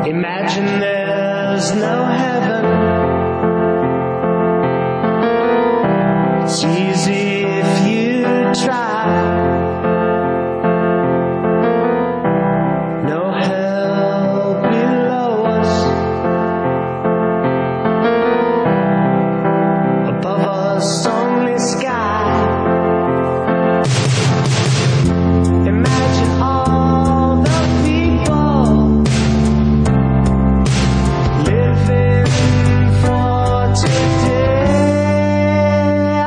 Imagine there's no heaven. It's easy if you try. No hell below us. Above us only sky. Imagine all the people living for today.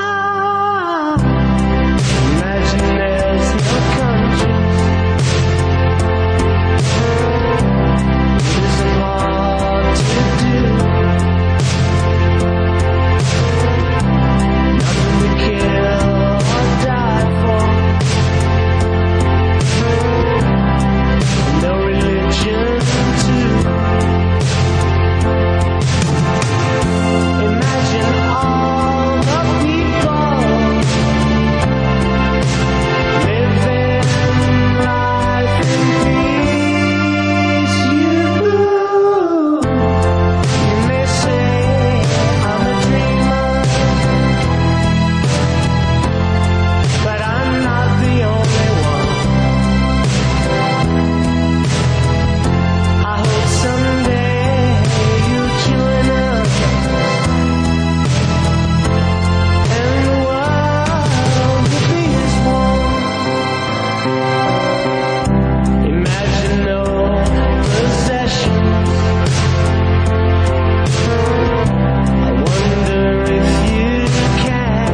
Imagine there's no countries. It isn't hard to do. Nothing to kill or die for. No religion too. Imagine all the people living life in peace. You may say I'm a dreamer, but I'm not the only one. I hope someday you'll join us, and the world will be as one. Imagine no possessions. I wonder if you can.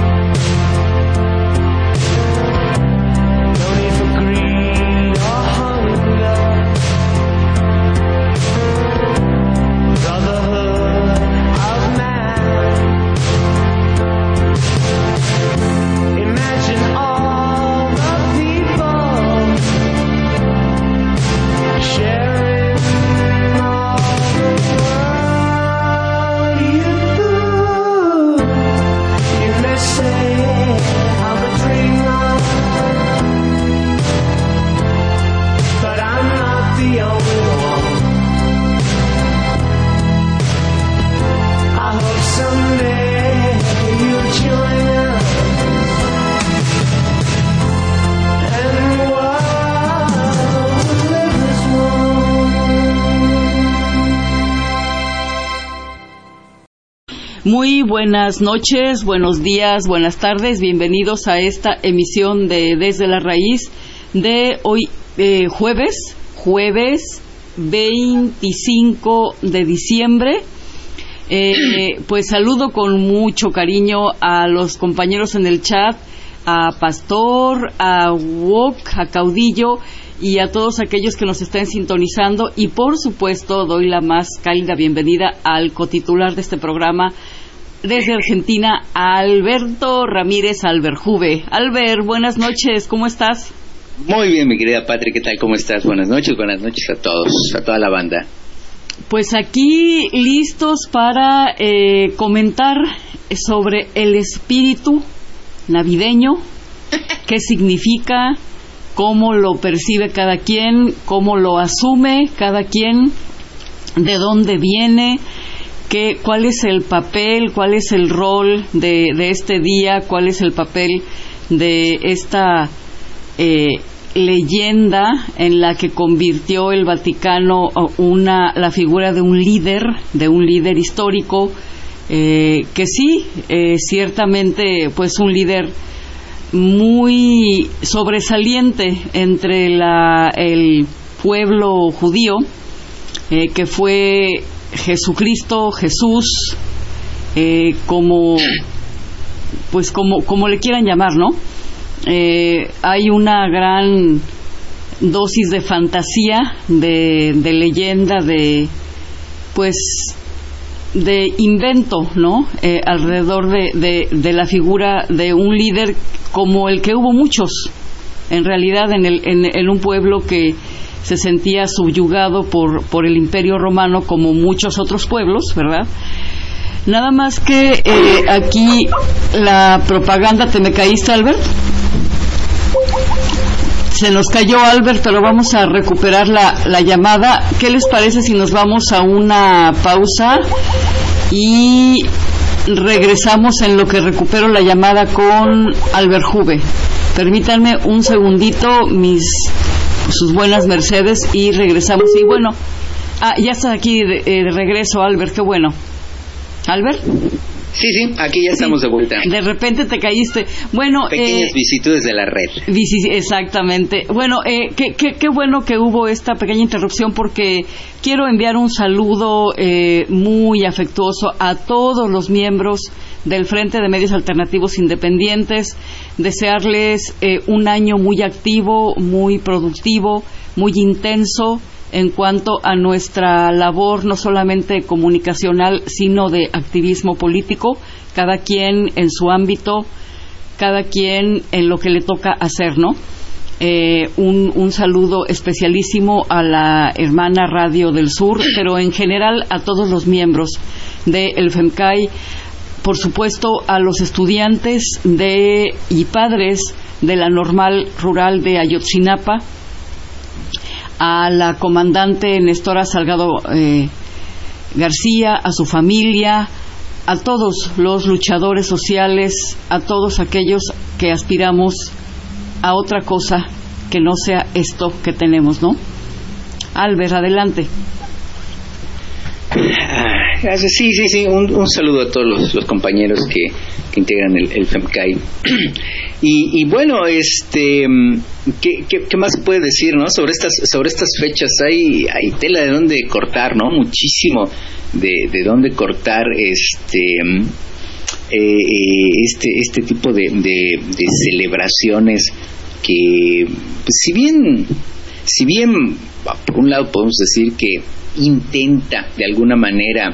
No need for greed or hunger. Brotherhood of man. Imagine all the people sharing all the world. You may say I'm a dreamer, but I'm not the only one. I hope someday you'll join us, and the world will live as one. Muy buenas noches, buenos días, buenas tardes, bienvenidos a esta emisión de Desde la Raíz de hoy, jueves 25 de diciembre. Pues saludo con mucho cariño a los compañeros en el chat, a Pastor, a Wok, a Caudillo y a todos aquellos que nos estén sintonizando, y por supuesto doy la más cálida bienvenida al cotitular de este programa desde Argentina, a Alberto Ramírez Alberjuve. Albert, buenas noches, ¿cómo estás? Muy bien, mi querida Patri, ¿qué tal? ¿Cómo estás? Buenas noches a todos, a toda la banda. Pues aquí listos para comentar sobre el espíritu navideño, qué significa, cómo lo percibe cada quien, cómo lo asume cada quien, de dónde viene, cuál es el papel, cuál es el rol de este día, cuál es el papel de esta leyenda en la que convirtió el Vaticano la figura de un líder histórico, que sí, ciertamente, pues un líder muy sobresaliente entre el pueblo judío, que fue Jesucristo, Jesús, como le quieran llamar, ¿no? Hay una gran dosis de fantasía, de leyenda, de invento, ¿no? Alrededor de la figura de un líder como el que hubo muchos, en realidad, en un pueblo que se sentía subyugado por el Imperio Romano, como muchos otros pueblos, ¿verdad? Nada más que aquí la propaganda... ¿Te me caíste, Albert? Se nos cayó Albert, pero vamos a recuperar la llamada. ¿Qué les parece si nos vamos a una pausa y regresamos en lo que recupero la llamada con Albert Juve? Permítanme un segundito, sus buenas mercedes, y regresamos. Y bueno, ya está aquí de regreso, Albert, qué bueno. ¿Albert? Sí, aquí ya estamos de vuelta. De repente te caíste. Bueno, pequeñas vicisitudes de la red. Exactamente. Bueno, qué bueno que hubo esta pequeña interrupción, porque quiero enviar un saludo muy afectuoso a todos los miembros del Frente de Medios Alternativos Independientes, desearles un año muy activo, muy productivo, muy intenso en cuanto a nuestra labor, no solamente comunicacional, sino de activismo político, cada quien en su ámbito, cada quien en lo que le toca hacer, ¿no? Un saludo especialísimo a la hermana Radio del Sur, pero en general a todos los miembros del FEMCAI, por supuesto a los estudiantes y padres de la Normal Rural de Ayotzinapa, a la comandante Nestora Salgado García, a su familia, a todos los luchadores sociales, a todos aquellos que aspiramos a otra cosa que no sea esto que tenemos, ¿no? Albert, adelante. Gracias. Sí. Un saludo a todos los compañeros que integran el FEMCAI. Y bueno, ¿qué más se puede decir, no? Sobre estas fechas hay tela de dónde cortar, ¿no? Muchísimo de dónde cortar este tipo de celebraciones que, pues, si bien por un lado podemos decir que intenta de alguna manera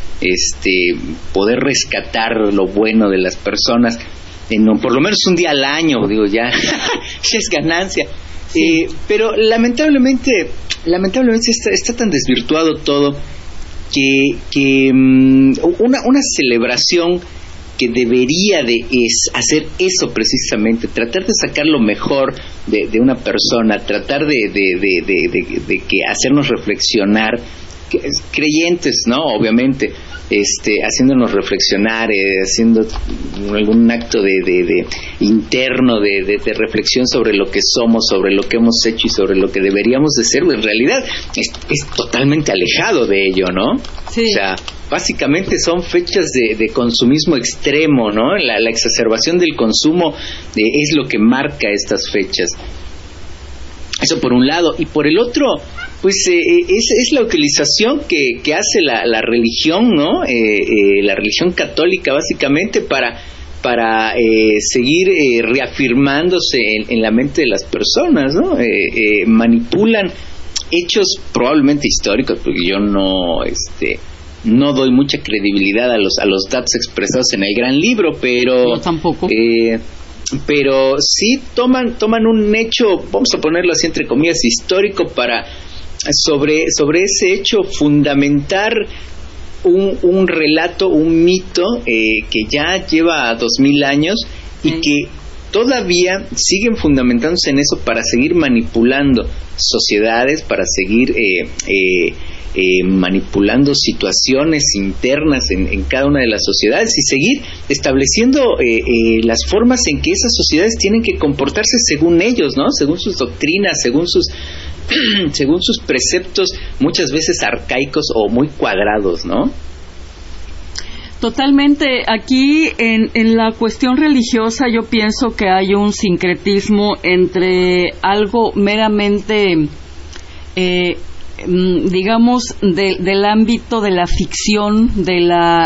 poder rescatar lo bueno de las personas, por lo menos un día al año, digo, ya es ganancia. Sí. Pero lamentablemente está tan desvirtuado todo que una celebración que debería de hacer eso precisamente, tratar de sacar lo mejor de una persona, tratar de que hacernos reflexionar, creyentes, ¿no? Obviamente, haciéndonos reflexionar, haciendo algún acto de interno de reflexión sobre lo que somos, sobre lo que hemos hecho y sobre lo que deberíamos de ser. En realidad es totalmente alejado de ello, ¿no? Sí. O sea, básicamente son fechas de consumismo extremo, ¿no? La exacerbación del consumo es lo que marca estas fechas. Eso por un lado. Y por el otro, pues es la utilización que hace la religión, ¿no? La religión católica, básicamente, para seguir reafirmándose en la mente de las personas, ¿no? Manipulan hechos probablemente históricos, porque yo no doy mucha credibilidad a los datos expresados en el gran libro, pero yo tampoco. Pero sí toman un hecho, vamos a ponerlo así entre comillas, histórico, para sobre ese hecho fundamentar un relato, un mito que ya lleva 2000 años y que todavía siguen fundamentándose en eso para seguir manipulando sociedades, para seguir manipulando situaciones internas en cada una de las sociedades y seguir estableciendo las formas en que esas sociedades tienen que comportarse según ellos, ¿no? Según sus doctrinas, según sus preceptos, muchas veces arcaicos o muy cuadrados, ¿no? Totalmente. Aquí en la cuestión religiosa yo pienso que hay un sincretismo entre algo meramente digamos del ámbito de la ficción, de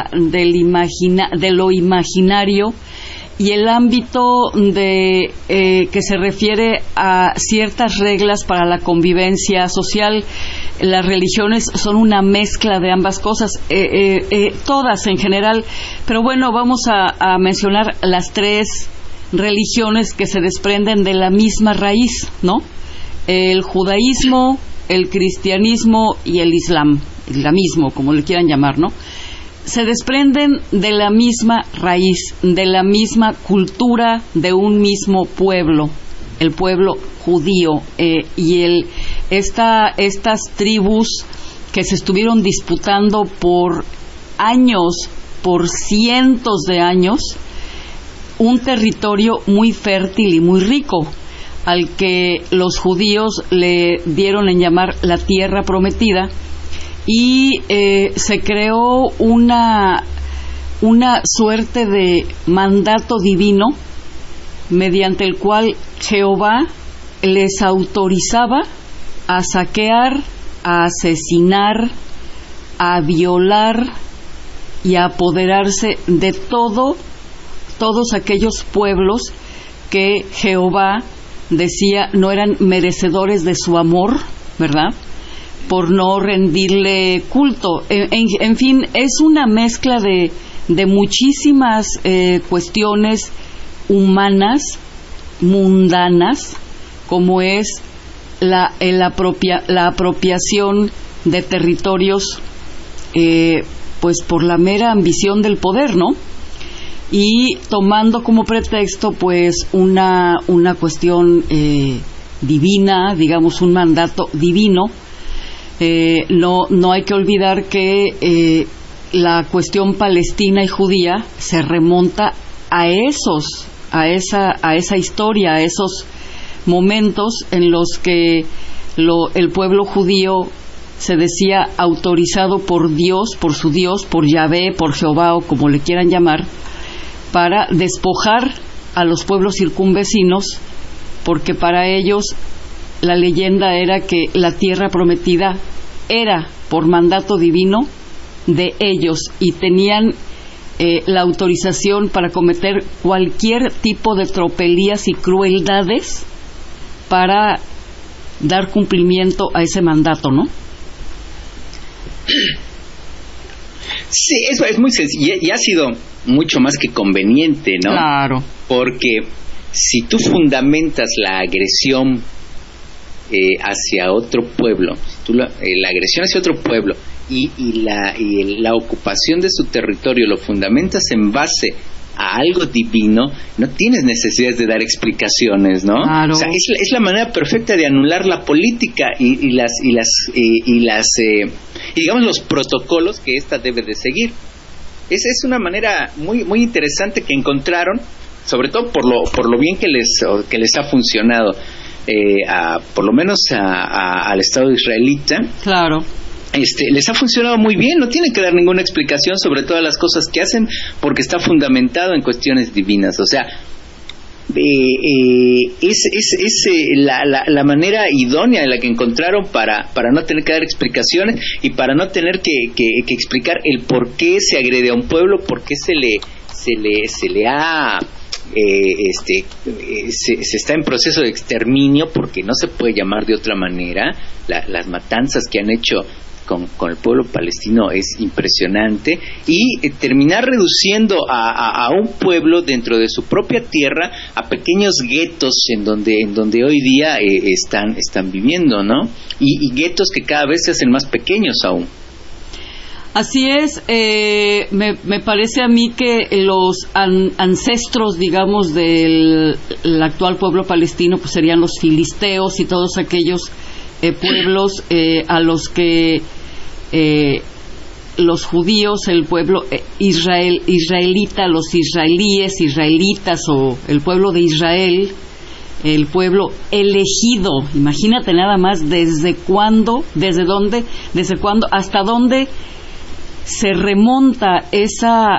lo imaginario, y el ámbito que se refiere a ciertas reglas para la convivencia social. Las religiones son una mezcla de ambas cosas, todas en general, pero bueno, vamos a mencionar las tres religiones que se desprenden de la misma raíz, ¿no? El judaísmo, el cristianismo y el islamismo, como le quieran llamar, ¿no? Se desprenden de la misma raíz, de la misma cultura, de un mismo pueblo, el pueblo judío y estas tribus que se estuvieron disputando por años, por cientos de años, un territorio muy fértil y muy rico, al que los judíos le dieron en llamar la tierra prometida, y se creó una suerte de mandato divino mediante el cual Jehová les autorizaba a saquear, a asesinar, a violar y a apoderarse de todos aquellos pueblos que Jehová decía no eran merecedores de su amor, ¿verdad?, por no rendirle culto. En fin, es una mezcla de muchísimas cuestiones humanas, mundanas, como es la apropiación de territorios pues por la mera ambición del poder, ¿no? Y tomando como pretexto pues una cuestión divina, digamos un mandato divino. No hay que olvidar que la cuestión palestina y judía se remonta a esa historia, a esos momentos en los que el pueblo judío se decía autorizado por Dios, por su Dios, por Yahvé, por Jehová o como le quieran llamar, para despojar a los pueblos circunvecinos, porque para ellos la leyenda era que la tierra prometida era por mandato divino de ellos y tenían la autorización para cometer cualquier tipo de tropelías y crueldades para dar cumplimiento a ese mandato, ¿no? Sí, eso es muy sencillo y ha sido mucho más que conveniente, ¿no? Claro. Porque si tú fundamentas la agresión hacia otro pueblo, la agresión hacia otro pueblo y la ocupación de su territorio lo fundamentas en base a algo divino, no tienes necesidad de dar explicaciones, ¿no? Claro. O sea, es la manera perfecta de anular la política y digamos los protocolos que ésta debe de seguir. Esa es una manera muy muy interesante que encontraron, sobre todo por lo bien que les ha funcionado, por lo menos al Estado israelita. Claro. Les ha funcionado muy bien, no tienen que dar ninguna explicación sobre todas las cosas que hacen porque está fundamentado en cuestiones divinas. O sea, es la manera idónea en la que encontraron para no tener que dar explicaciones y para no tener que explicar el por qué se agrede a un pueblo, por qué se le ha se está en proceso de exterminio, porque no se puede llamar de otra manera. Las matanzas que han hecho con el pueblo palestino es impresionante, y terminar reduciendo a un pueblo dentro de su propia tierra a pequeños guetos en donde hoy día están viviendo, ¿no? Y guetos que cada vez se hacen más pequeños aún. Así es. Me parece a mí que los ancestros, digamos, del actual pueblo palestino pues serían los filisteos y todos aquellos pueblos a los que los judíos, el pueblo israelita, los israelíes, israelitas o el pueblo de Israel, el pueblo elegido. Imagínate nada más desde cuándo, hasta dónde se remonta esa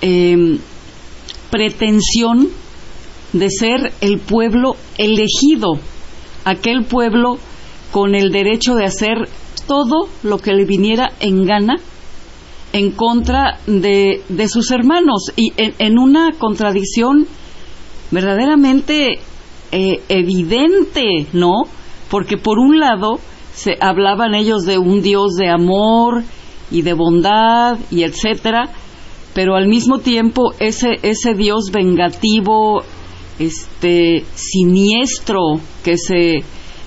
pretensión de ser el pueblo elegido, aquel pueblo con el derecho de hacer todo lo que le viniera en gana en contra de sus hermanos, y en una contradicción verdaderamente evidente, ¿no? Porque por un lado se hablaban ellos de un Dios de amor y de bondad y etcétera, pero al mismo tiempo ese Dios vengativo, siniestro que se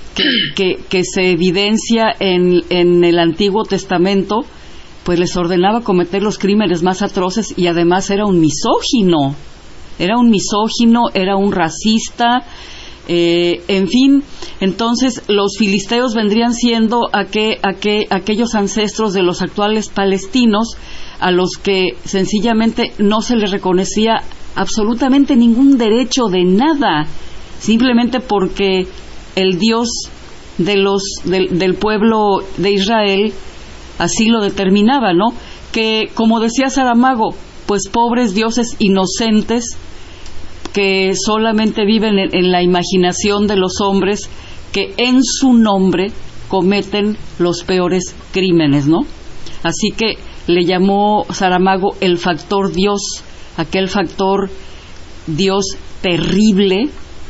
evidencia en el Antiguo Testamento, pues les ordenaba cometer los crímenes más atroces, y además era un misógino, era un racista, En fin, entonces los filisteos vendrían siendo aquellos ancestros de los actuales palestinos, a los que sencillamente no se les reconocía absolutamente ningún derecho de nada, simplemente porque el Dios del pueblo de Israel así lo determinaba, ¿no? Que, como decía Saramago, pues pobres dioses inocentes que solamente viven en la imaginación de los hombres, que en su nombre cometen los peores crímenes, ¿no? Así que le llamó Saramago el factor Dios, aquel factor Dios terrible,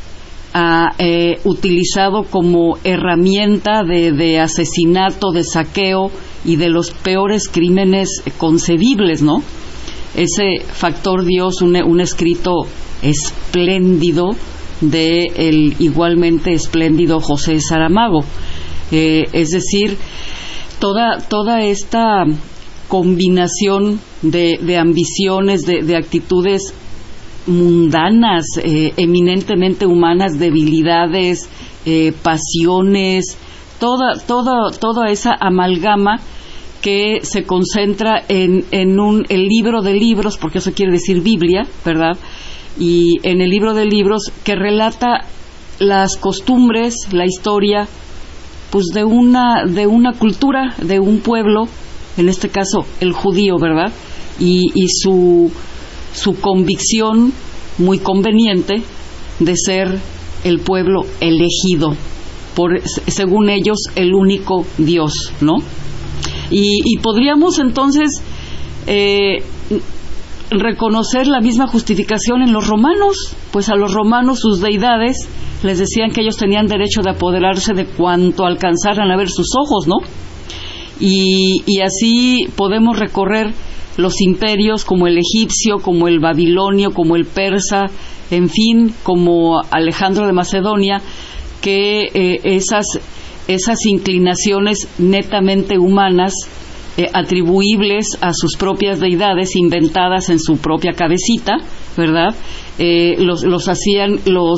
utilizado como herramienta de asesinato, de saqueo y de los peores crímenes concebibles, ¿no? Ese factor Dios, un escrito espléndido de el igualmente espléndido José Saramago. Es decir, toda esta combinación de ambiciones, de actitudes mundanas, eminentemente humanas, debilidades, pasiones, toda esa amalgama que se concentra en el libro de libros, porque eso quiere decir Biblia, ¿verdad? Y en el libro de libros que relata las costumbres, la historia, pues de una cultura, de un pueblo, en este caso el judío, ¿verdad? Y su convicción muy conveniente de ser el pueblo elegido por, según ellos, el único Dios, ¿no? Y podríamos entonces reconocer la misma justificación en los romanos, pues a los romanos sus deidades les decían que ellos tenían derecho de apoderarse de cuanto alcanzaran a ver sus ojos, ¿no? Y así podemos recorrer los imperios como el egipcio, como el babilonio, como el persa, en fin, como Alejandro de Macedonia, que esas inclinaciones netamente humanas, atribuibles a sus propias deidades, inventadas en su propia cabecita, ¿verdad? Los hacían,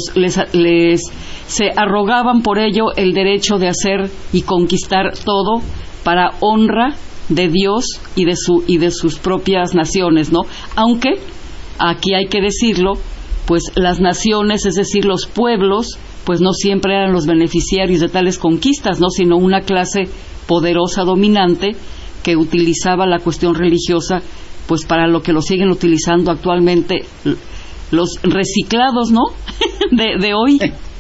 se arrogaban por ello el derecho de hacer y conquistar todo para honra de Dios y de sus propias naciones, ¿no? Aunque aquí hay que decirlo, pues las naciones, es decir, los pueblos, pues no siempre eran los beneficiarios de tales conquistas, ¿no? Sino una clase poderosa dominante que utilizaba la cuestión religiosa, pues para lo que lo siguen utilizando actualmente los reciclados, ¿no? de hoy.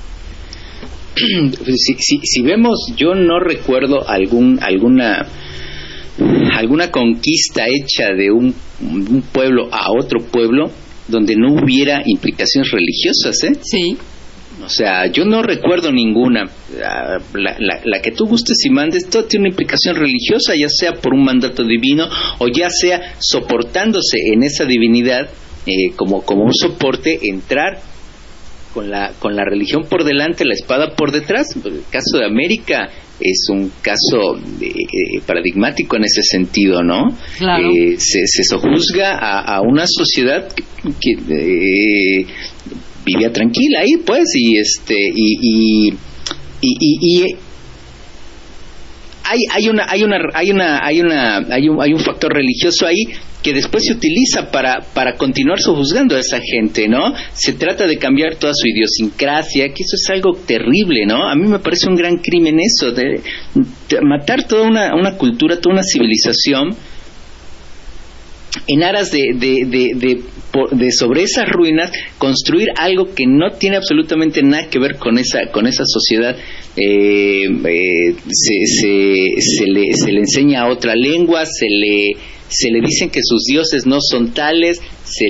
Si vemos, yo no recuerdo alguna conquista hecha de un pueblo a otro pueblo donde no hubiera implicaciones religiosas, ¿eh? Sí. O sea, yo no recuerdo ninguna. La que tú gustes y mandes, todo tiene una implicación religiosa, ya sea por un mandato divino o ya sea soportándose en esa divinidad, como un soporte, entrar con la religión por delante, la espada por detrás. El caso de América es un caso paradigmático en ese sentido, ¿no? Claro. Se sojuzga a una sociedad que vivía tranquila ahí, pues, y hay un factor religioso ahí que después se utiliza para continuar sojuzgando a esa gente, ¿no? Se trata de cambiar toda su idiosincrasia, que eso es algo terrible, ¿no? A mí me parece un gran crimen eso, de matar toda una cultura, toda una civilización, en aras de sobre esas ruinas construir algo que no tiene absolutamente nada que ver con esa sociedad. Se le enseña otra lengua, se le dicen que sus dioses no son tales, se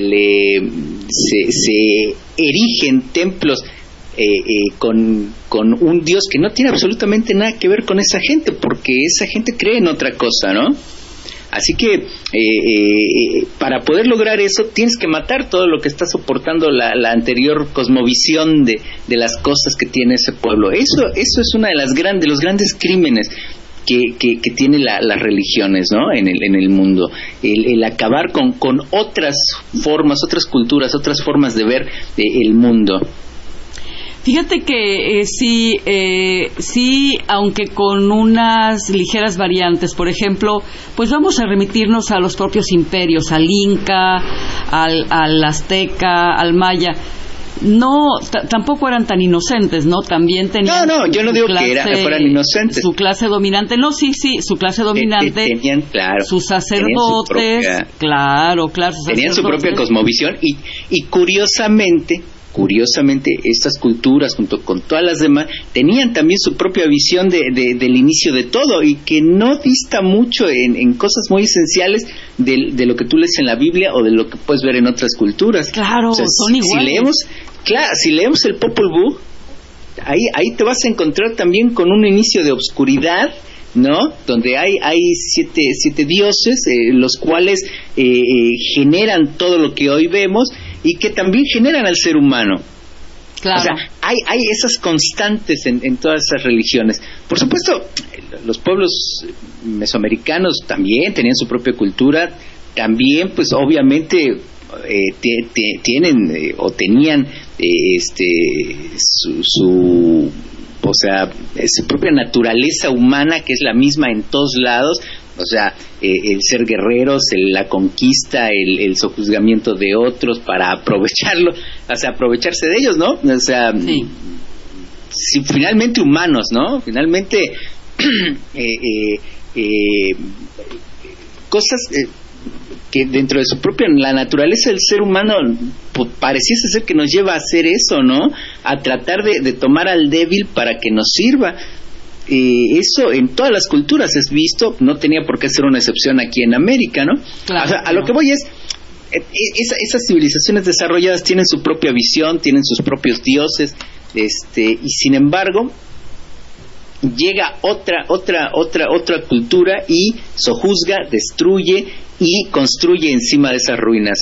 erigen templos con un dios que no tiene absolutamente nada que ver con esa gente, porque esa gente cree en otra cosa, ¿no? Así que para poder lograr eso tienes que matar todo lo que está soportando la anterior cosmovisión de las cosas que tiene ese pueblo. Eso es una de los grandes crímenes que tiene las religiones, ¿no? en el mundo, el acabar con otras formas, otras culturas, otras formas de ver el mundo. Fíjate que sí, aunque con unas ligeras variantes. Por ejemplo, pues vamos a remitirnos a los propios imperios, al Inca, al Azteca, al Maya. No, tampoco eran tan inocentes, ¿no? También tenían... No, yo no digo que fueran inocentes. Su clase dominante, no, sí, su clase dominante. Tenían, claro. Sus sacerdotes, claro, sus tenían sacerdotes. su propia cosmovisión y curiosamente, estas culturas, junto con todas las demás, tenían también su propia visión del inicio de todo, y que no dista mucho en cosas muy esenciales de lo que tú lees en la Biblia o de lo que puedes ver en otras culturas. Claro, o sea, son iguales. Si leemos el Popol Vuh, ahí te vas a encontrar también con un inicio de obscuridad, ¿no? Donde hay siete dioses, los cuales generan todo lo que hoy vemos y que también generan al ser humano. Claro. O sea, hay esas constantes en todas esas religiones. Por supuesto, los pueblos mesoamericanos también tenían su propia cultura, también, pues, obviamente, tienen o tenían su propia naturaleza humana, que es la misma en todos lados. O sea, el ser guerreros, la conquista, el sojuzgamiento de otros para aprovecharlo, o sea, aprovecharse de ellos, ¿no? O sea, sí, finalmente humanos, ¿no? Finalmente cosas que dentro de su propia, la naturaleza del ser humano, pareciese ser que nos lleva a hacer eso, ¿no? A tratar de tomar al débil para que nos sirva. Eso en todas las culturas es visto, no tenía por qué ser una excepción aquí en América, ¿no? Claro, o sea, a lo que voy es, esas civilizaciones desarrolladas tienen su propia visión, tienen sus propios dioses, y sin embargo llega otra cultura y sojuzga, destruye y construye encima de esas ruinas.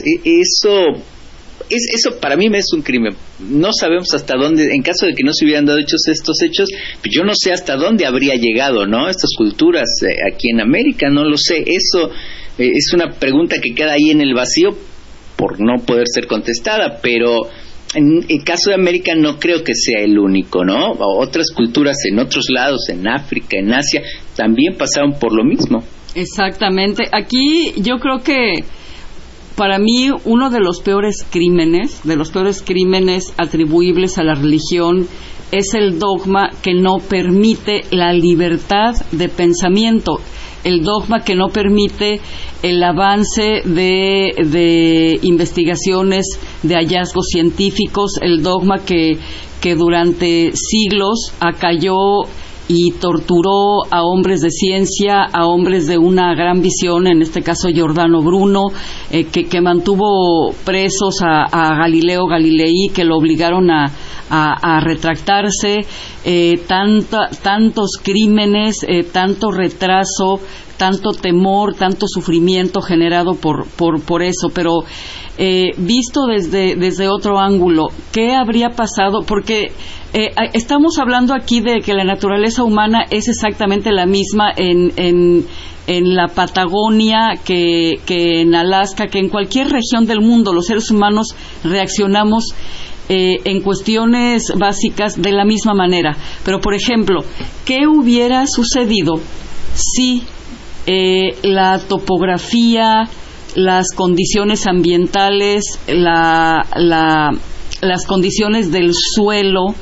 Eso para mí me es un crimen. No sabemos hasta dónde, en caso de que no se hubieran dado estos hechos, pues yo no sé hasta dónde habría llegado, ¿no? Estas culturas aquí en América, no lo sé. Eso es una pregunta que queda ahí en el vacío por no poder ser contestada, pero en el caso de América no creo que sea el único, ¿no? Otras culturas en otros lados, en África, en Asia, también pasaron por lo mismo. Exactamente. Aquí yo creo que para mí uno de los peores crímenes atribuibles a la religión es el dogma que no permite la libertad de pensamiento, el dogma que no permite el avance de investigaciones, de hallazgos científicos, el dogma que durante siglos acalló y torturó a hombres de ciencia, a hombres de una gran visión, en este caso Giordano Bruno, que mantuvo presos a Galileo Galilei, que lo obligaron a retractarse, tantos crímenes, tanto retraso, tanto temor, tanto sufrimiento generado por eso. Pero visto desde otro ángulo, ¿qué habría pasado? Porque estamos hablando aquí de que la naturaleza humana es exactamente la misma en la Patagonia que en Alaska, que en cualquier región del mundo. Los seres humanos reaccionamos en cuestiones básicas de la misma manera. Pero, por ejemplo, ¿qué hubiera sucedido si la topografía, las condiciones ambientales, las condiciones del suelo,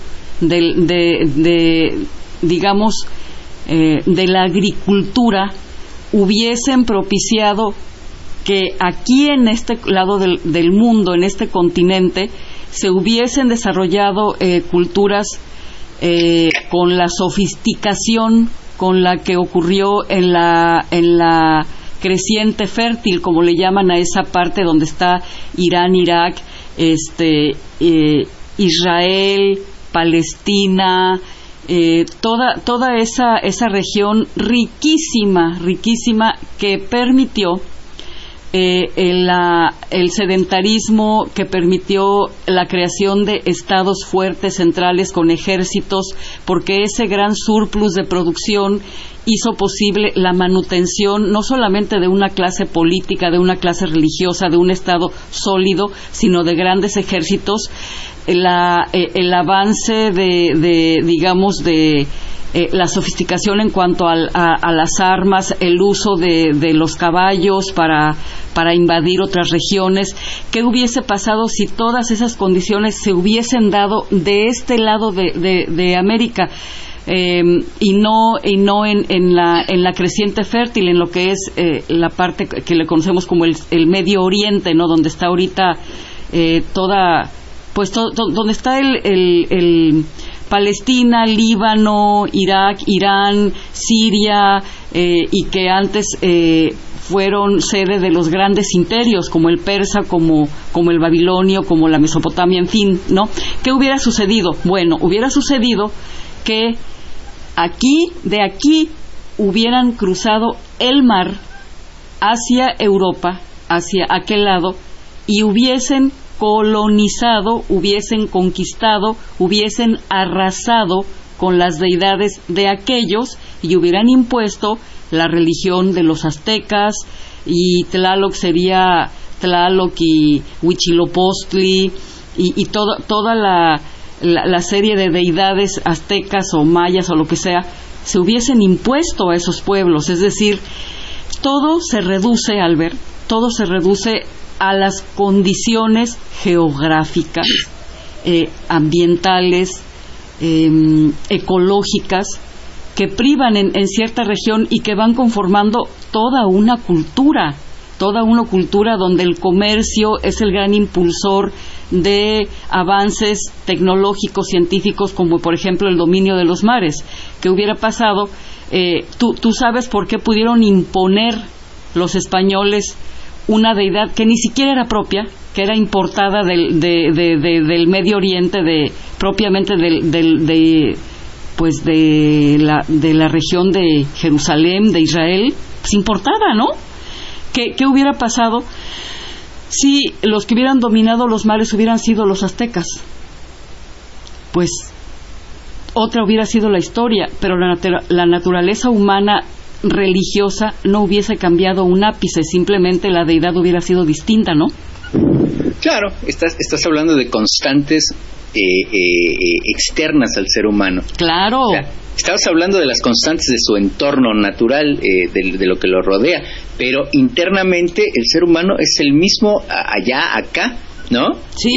digamos, de la agricultura, hubiesen propiciado que aquí en este lado del mundo, en este continente, se hubiesen desarrollado culturas con la sofisticación con la que ocurrió en la creciente fértil, como le llaman a esa parte donde está Irán, Irak, Israel, Palestina, toda esa región riquísima que permitió el sedentarismo, que permitió la creación de estados fuertes centrales con ejércitos, porque ese gran surplus de producción hizo posible la manutención no solamente de una clase política, de una clase religiosa, de un Estado sólido, sino de grandes ejércitos. El avance digamos, la sofisticación en cuanto a las armas, el uso de los caballos para invadir otras regiones. ¿Qué hubiese pasado si todas esas condiciones se hubiesen dado de este lado de América? Y no en la creciente fértil, en lo que es la parte que le conocemos como el Medio Oriente, ¿no? Donde está ahorita donde está el Palestina, Líbano, Irak, Irán, Siria, y que antes fueron sede de los grandes imperios, como el persa, como el babilonio, como la Mesopotamia, en fin, ¿no? ¿Qué hubiera sucedido? Bueno, hubiera sucedido que de aquí hubieran cruzado el mar hacia Europa, hacia aquel lado, y hubiesen colonizado, hubiesen conquistado, hubiesen arrasado con las deidades de aquellos y hubieran impuesto la religión de los aztecas, y Tlaloc sería Tlaloc y Huitzilopochtli y toda la serie de deidades aztecas o mayas o lo que sea, se hubiesen impuesto a esos pueblos. Es decir, todo se reduce, Albert, todo se reduce a las condiciones geográficas, ambientales, ecológicas, que privan en cierta región y que van conformando toda una cultura donde el comercio es el gran impulsor de avances tecnológicos, científicos, como por ejemplo el dominio de los mares. ¿Qué hubiera pasado? Tú sabes por qué pudieron imponer los españoles una deidad que ni siquiera era propia, que era importada del Medio Oriente, propiamente de la región de Jerusalén, de Israel, pues importada, ¿no? ¿Qué hubiera pasado si los que hubieran dominado los mares hubieran sido los aztecas? Pues otra hubiera sido la historia, pero la naturaleza humana religiosa no hubiese cambiado un ápice, simplemente la deidad hubiera sido distinta, ¿no? Claro, estás hablando de constantes externas al ser humano. Claro. O sea, estabas hablando de las constantes de su entorno natural, de lo que lo rodea, pero internamente el ser humano es el mismo allá, acá, ¿no? Sí.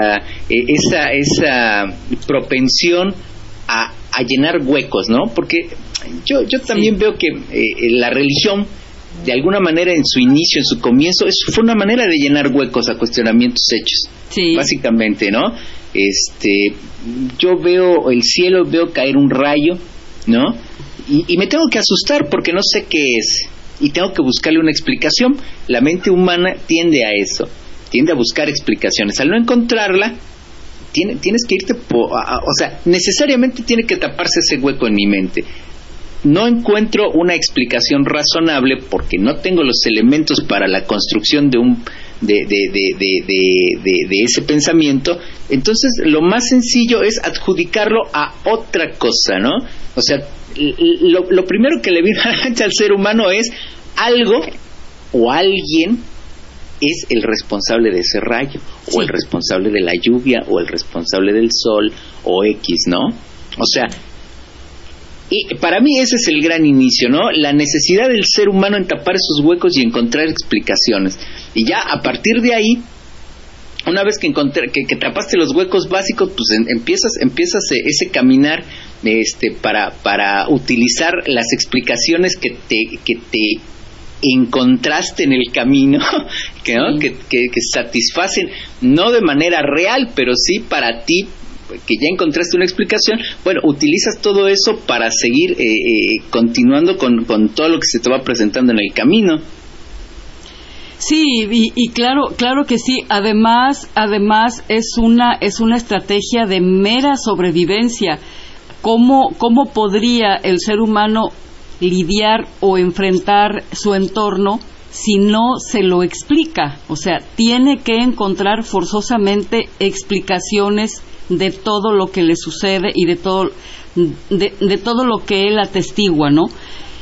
Esa propensión a llenar huecos, ¿no? Porque yo también veo que la religión, de alguna manera, en su inicio, en su comienzo, fue una manera de llenar huecos a cuestionamientos hechos. Sí. Básicamente, ¿no? Yo veo el cielo, veo caer un rayo, ¿no? Y me tengo que asustar porque no sé qué es y tengo que buscarle una explicación. La mente humana tiende a eso, tiende a buscar explicaciones. Al no encontrarla, tienes que irte o sea, necesariamente tiene que taparse ese hueco en mi mente. No encuentro una explicación razonable porque no tengo los elementos para la construcción de ese pensamiento. Entonces lo más sencillo es adjudicarlo a otra cosa, ¿no? O sea, lo primero que le viene a la mente al ser humano es algo o alguien es el responsable de ese rayo, sí, o el responsable de la lluvia, o el responsable del sol, o X, ¿no? O sea, y para mí ese es el gran inicio, ¿no? La necesidad del ser humano en tapar esos huecos y encontrar explicaciones. Y ya a partir de ahí, una vez que tapaste los huecos básicos, pues empiezas ese caminar para utilizar las explicaciones que te encontraste en el camino, ¿no? que satisfacen, no de manera real, pero sí para ti, que ya encontraste una explicación. Bueno, utilizas todo eso para seguir continuando con todo lo que se te va presentando en el camino. Sí, y claro que sí. Además es una estrategia de mera sobrevivencia. ¿Cómo podría el ser humano lidiar o enfrentar su entorno si no se lo explica? O sea, tiene que encontrar forzosamente explicaciones de todo lo que le sucede y de todo lo que él atestigua, ¿no?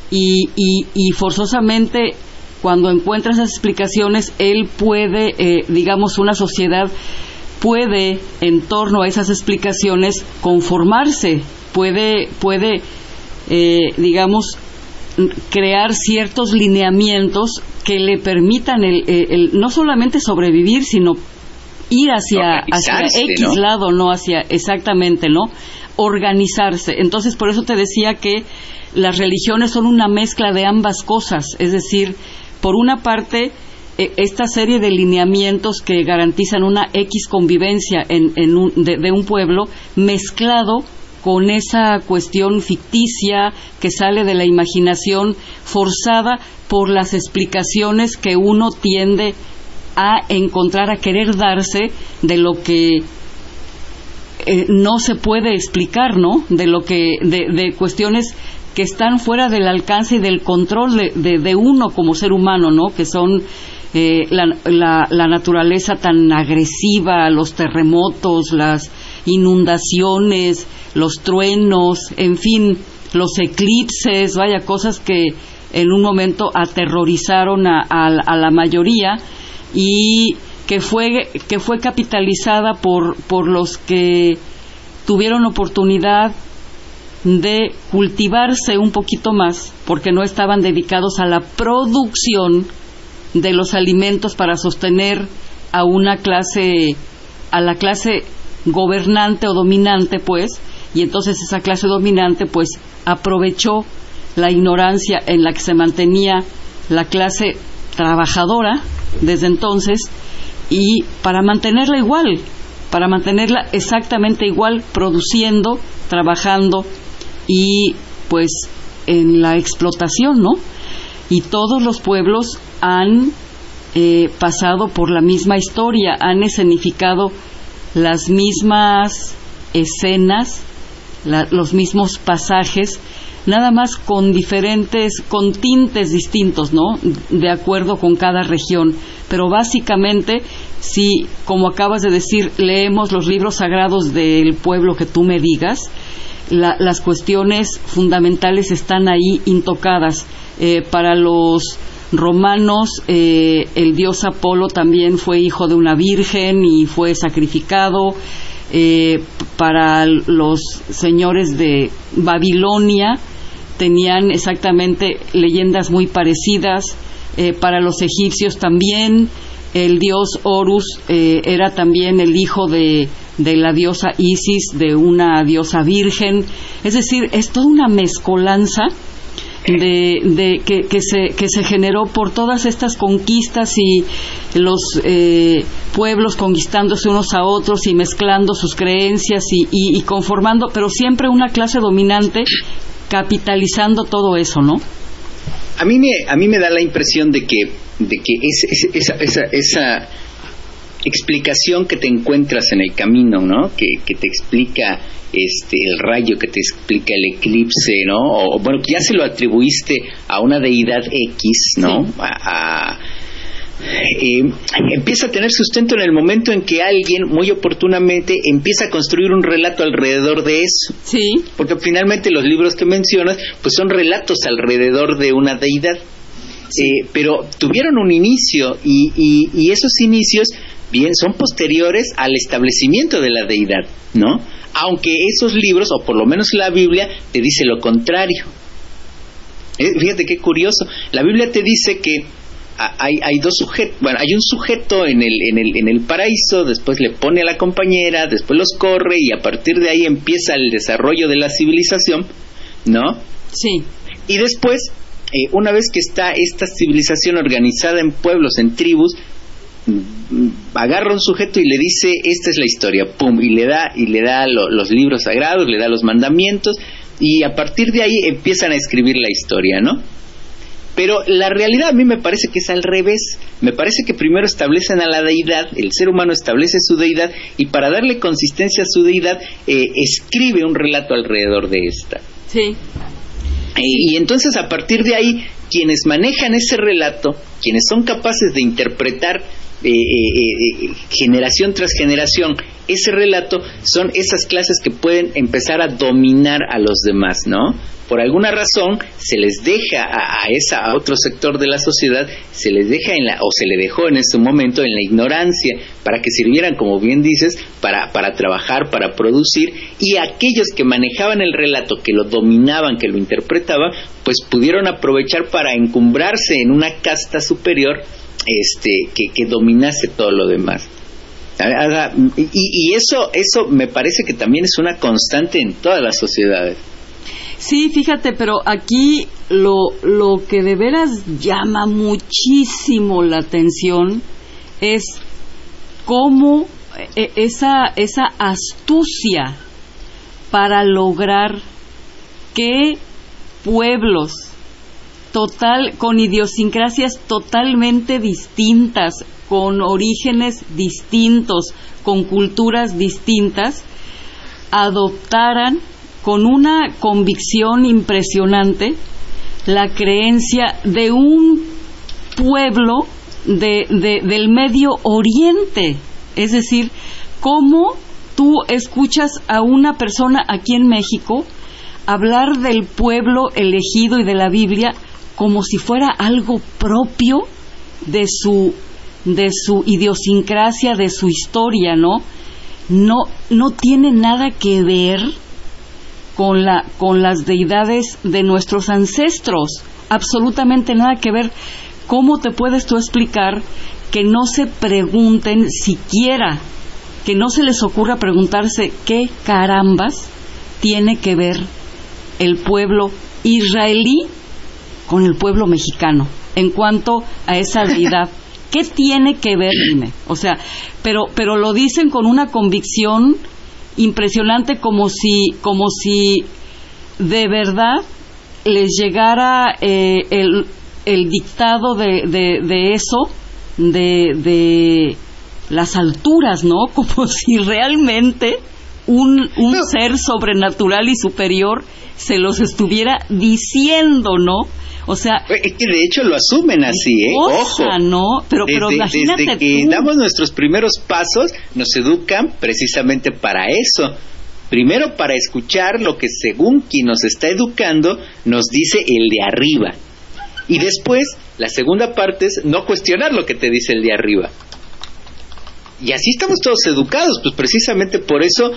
y forzosamente cuando encuentra esas explicaciones, él puede, digamos, una sociedad puede, en torno a esas explicaciones, conformarse, puede digamos, crear ciertos lineamientos que le permitan no solamente sobrevivir, sino ir hacia X, ¿no?, lado, no hacia, exactamente, ¿no?, organizarse. Entonces, por eso te decía que las religiones son una mezcla de ambas cosas, es decir, por una parte, esta serie de lineamientos que garantizan una X convivencia de un pueblo, mezclado con esa cuestión ficticia que sale de la imaginación, forzada por las explicaciones que uno tiende a encontrar, a querer darse de lo que no se puede explicar, ¿no?, de cuestiones que están fuera del alcance y del control de uno como ser humano, ¿no?, que son la naturaleza tan agresiva, los terremotos, las inundaciones, los truenos, en fin, los eclipses, vaya, cosas que en un momento aterrorizaron a la mayoría, y que fue capitalizada por los que tuvieron oportunidad de cultivarse un poquito más, porque no estaban dedicados a la producción de los alimentos para sostener a la clase gobernante o dominante, pues, y entonces esa clase dominante, pues, aprovechó la ignorancia en la que se mantenía la clase trabajadora desde entonces, y para mantenerla igual, para mantenerla exactamente igual, produciendo, trabajando y pues en la explotación, ¿no? Y todos los pueblos han pasado por la misma historia, han escenificado las mismas escenas, los mismos pasajes, nada más con tintes distintos, ¿no?, de acuerdo con cada región. Pero básicamente, si, como acabas de decir, leemos los libros sagrados del pueblo que tú me digas, las cuestiones fundamentales están ahí intocadas. Para los romanos, el dios Apolo también fue hijo de una virgen y fue sacrificado. Para los señores de Babilonia tenían exactamente leyendas muy parecidas. Para los egipcios también el dios Horus era también el hijo de la diosa Isis, de una diosa virgen. Es decir, es toda una mezcolanza que se generó por todas estas conquistas y los pueblos conquistándose unos a otros y mezclando sus creencias y conformando, pero siempre una clase dominante capitalizando todo eso, ¿no? A mí me da la impresión de que esa explicación que te encuentras en el camino, ¿no?, que te explica el rayo, que te explica el eclipse, ¿no?, o bueno, que ya se lo atribuiste a una deidad X, ¿no? Sí. Empieza a tener sustento en el momento en que alguien muy oportunamente empieza a construir un relato alrededor de eso. Sí. Porque finalmente los libros que mencionas pues son relatos alrededor de una deidad. Sí. Pero tuvieron un inicio y esos inicios bien son posteriores al establecimiento de la deidad, ¿no? Aunque esos libros, o por lo menos la Biblia, te dice lo contrario. Fíjate qué curioso. La Biblia te dice que hay dos sujetos, bueno, hay un sujeto en el paraíso, después le pone a la compañera, después los corre y a partir de ahí empieza el desarrollo de la civilización, ¿no? Sí. Y después, una vez que está esta civilización organizada en pueblos, en tribus, agarra un sujeto y le dice, esta es la historia, pum, y le da los libros sagrados, le da los mandamientos, y a partir de ahí empiezan a escribir la historia, ¿no? Pero la realidad a mí me parece que es al revés. Me parece que primero establecen a la deidad, el ser humano establece su deidad, y para darle consistencia a su deidad, escribe un relato alrededor de esta. Sí. Y entonces a partir de ahí, quienes manejan ese relato, quienes son capaces de interpretar generación tras generación ese relato son esas clases que pueden empezar a dominar a los demás, ¿no? Por alguna razón se les deja a otro sector de la sociedad, se les deja o se le dejó en ese momento en la ignorancia, para que sirvieran, como bien dices, para trabajar, para producir, y aquellos que manejaban el relato, que lo dominaban, que lo interpretaban, pues pudieron aprovechar para encumbrarse en una casta superior, que dominase todo lo demás. Y eso me parece que también es una constante en todas las sociedades. Sí, fíjate, pero aquí lo que de veras llama muchísimo la atención es cómo esa astucia para lograr que pueblos con idiosincrasias totalmente distintas, con orígenes distintos, con culturas distintas, adoptaran con una convicción impresionante la creencia de un pueblo del Medio Oriente. Es decir, cómo tú escuchas a una persona aquí en México hablar del pueblo elegido y de la Biblia como si fuera algo propio de su idiosincrasia, de su historia, ¿no? No tiene nada que ver con las deidades de nuestros ancestros, absolutamente nada que ver. ¿Cómo te puedes tú explicar que no se pregunten siquiera, que no se les ocurra preguntarse qué carambas tiene que ver el pueblo israelí con el pueblo mexicano en cuanto a esa deidad? ¿Qué tiene que ver? Dime. O sea, pero lo dicen con una convicción impresionante, como si de verdad les llegara el dictado de eso, de las alturas, ¿no? Como si realmente un ser sobrenatural y superior se los estuviera diciendo, ¿no? O sea, es que de hecho lo asumen así, ojo, ¿no? Pero imagínate desde que tú. damos nuestros primeros pasos, nos educan precisamente para eso. Primero, para escuchar lo que, según quien nos está educando, nos dice el de arriba. Y después, la segunda parte es no cuestionar lo que te dice el de arriba. Y así estamos todos educados, pues precisamente por eso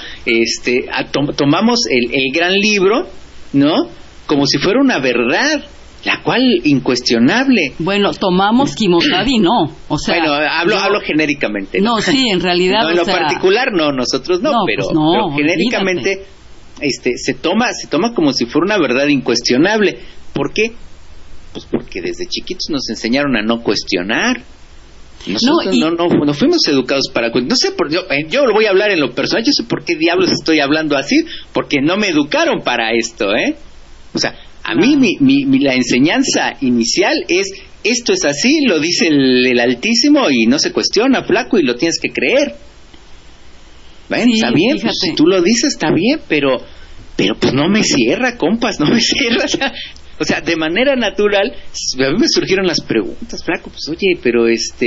tomamos el gran libro, ¿no? Como si fuera una verdad, la cual incuestionable. Bueno, tomamos Kimosabi, no. O sea, bueno, hablo genéricamente. No, sí, en realidad. No, en lo particular, no, nosotros no, pero, pues no, pero genéricamente se toma como si fuera una verdad incuestionable. ¿Por qué? Pues porque desde chiquitos nos enseñaron a no cuestionar. Nosotros no fuimos educados para... No sé, yo lo voy a hablar en lo personal. Yo sé por qué diablos estoy hablando así, porque no me educaron para esto, ¿eh? O sea, a mí la enseñanza inicial es: esto es así, lo dice el Altísimo y no se cuestiona, flaco, y lo tienes que creer. ¿Ven? Sí, está bien, pues, si tú lo dices está bien, pero pues no me cierra, compas, no me cierra. O sea, de manera natural, a mí me surgieron las preguntas, flaco, pues oye, pero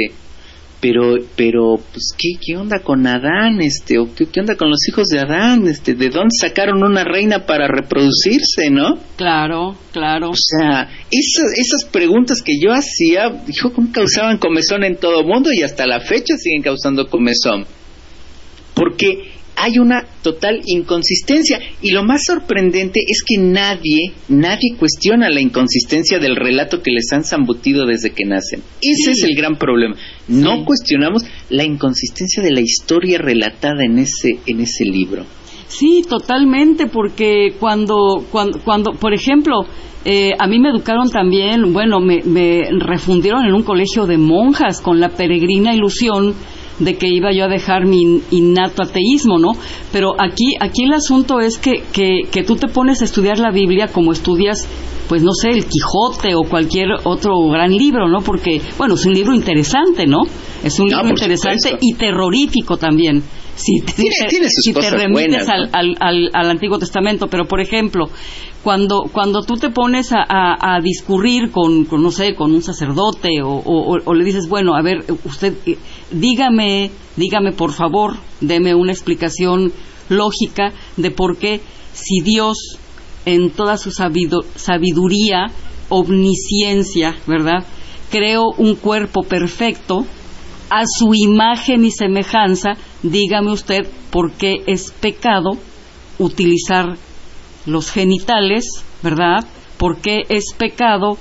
pues ¿qué onda con Adán, o qué onda con los hijos de Adán, de dónde sacaron una reina para reproducirse, ¿no? Claro. O sea, esas preguntas que yo hacía, ¿cómo causaban comezón en todo mundo? Y hasta la fecha siguen causando comezón, porque hay una total inconsistencia, y lo más sorprendente es que nadie cuestiona la inconsistencia del relato que les han zambutido desde que nacen. Ese es el gran problema. No cuestionamos la inconsistencia de la historia relatada en ese libro. Sí, totalmente, porque cuando por ejemplo, a mí me educaron también, bueno, me refundieron en un colegio de monjas con la peregrina ilusión de que iba yo a dejar mi innato ateísmo, ¿no? Pero aquí el asunto es que tú te pones a estudiar la Biblia como estudias, pues no sé, el Quijote o cualquier otro gran libro, ¿no? Porque, bueno, es un libro interesante, ¿no? Es un libro interesante y terrorífico también. Tiene sus si te cosas remites buenas, ¿no? al Antiguo Testamento. Pero, por ejemplo, cuando tú te pones a discurrir con no sé, con un sacerdote o le dices, bueno, a ver, usted, dígame por favor, deme una explicación lógica de por qué, si Dios en toda su sabiduría, omnisciencia, ¿verdad?, creó un cuerpo perfecto a su imagen y semejanza, dígame usted por qué es pecado utilizar los genitales, ¿verdad? ¿Por qué es pecado,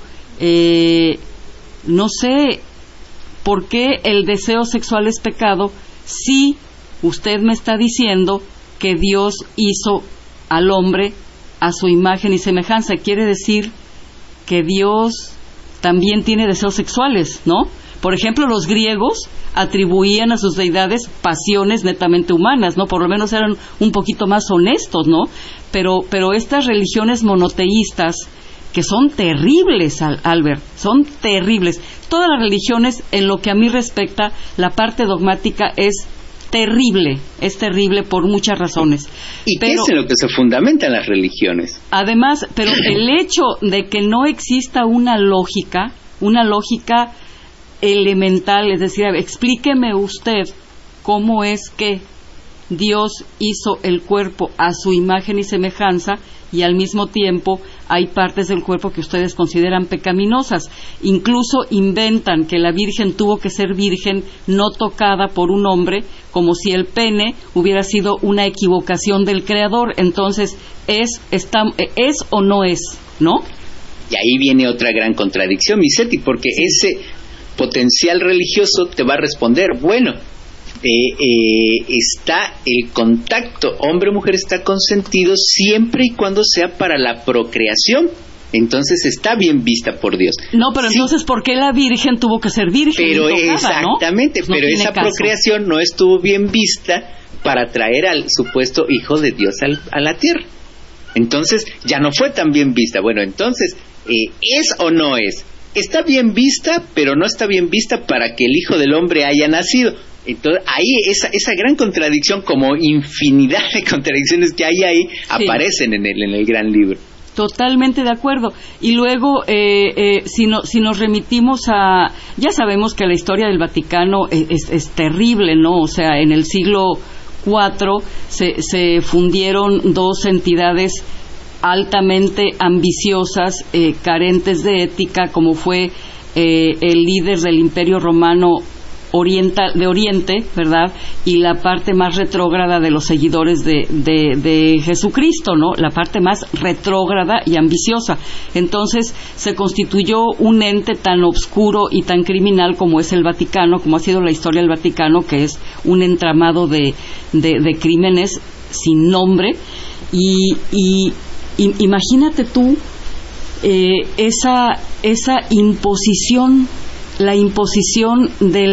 no sé, por qué el deseo sexual es pecado si usted me está diciendo que Dios hizo al hombre a su imagen y semejanza? Quiere decir que Dios también tiene deseos sexuales, ¿no? Por ejemplo, los griegos atribuían a sus deidades pasiones netamente humanas, ¿no? Por lo menos eran un poquito más honestos, ¿no? Pero estas religiones monoteístas, que son terribles, Albert, son terribles. Todas las religiones, en lo que a mí respecta, la parte dogmática es terrible por muchas razones. ¿Y qué es en lo que se fundamentan las religiones? Además, pero el hecho de que no exista una lógica elemental, es decir, explíqueme usted cómo es que Dios hizo el cuerpo a su imagen y semejanza, y al mismo tiempo hay partes del cuerpo que ustedes consideran pecaminosas. Incluso inventan que la Virgen tuvo que ser virgen, no tocada por un hombre, como si el pene hubiera sido una equivocación del Creador. Entonces, ¿es o no es? ¿No? Y ahí viene otra gran contradicción, Misetti, porque ese potencial religioso te va a responder, bueno, está el contacto hombre-mujer está consentido siempre y cuando sea para la procreación. Entonces está bien vista por Dios. No, pero sí. Entonces, ¿por qué la Virgen tuvo que ser virgen? Pero tocada, exactamente, ¿no? pero esa procreación no estuvo bien vista para traer al supuesto Hijo de Dios a la tierra. Entonces ya no fue tan bien vista. Bueno, entonces, ¿es o no es? Está bien vista, pero no está bien vista para que el Hijo del Hombre haya nacido. Entonces, ahí esa gran contradicción, como infinidad de contradicciones que hay ahí, sí, aparecen en el gran libro. Totalmente de acuerdo. Y luego, si nos remitimos a... Ya sabemos que la historia del Vaticano es terrible, ¿no? O sea, en el siglo IV se fundieron dos entidades altamente ambiciosas, carentes de ética, como fue el líder del Imperio Romano de Oriente, ¿verdad? Y la parte más retrógrada de los seguidores de Jesucristo, ¿no? La parte más retrógrada y ambiciosa. Entonces se constituyó un ente tan obscuro y tan criminal como es el Vaticano, como ha sido la historia del Vaticano, que es un entramado de crímenes sin nombre. Y imagínate tú esa imposición, la imposición de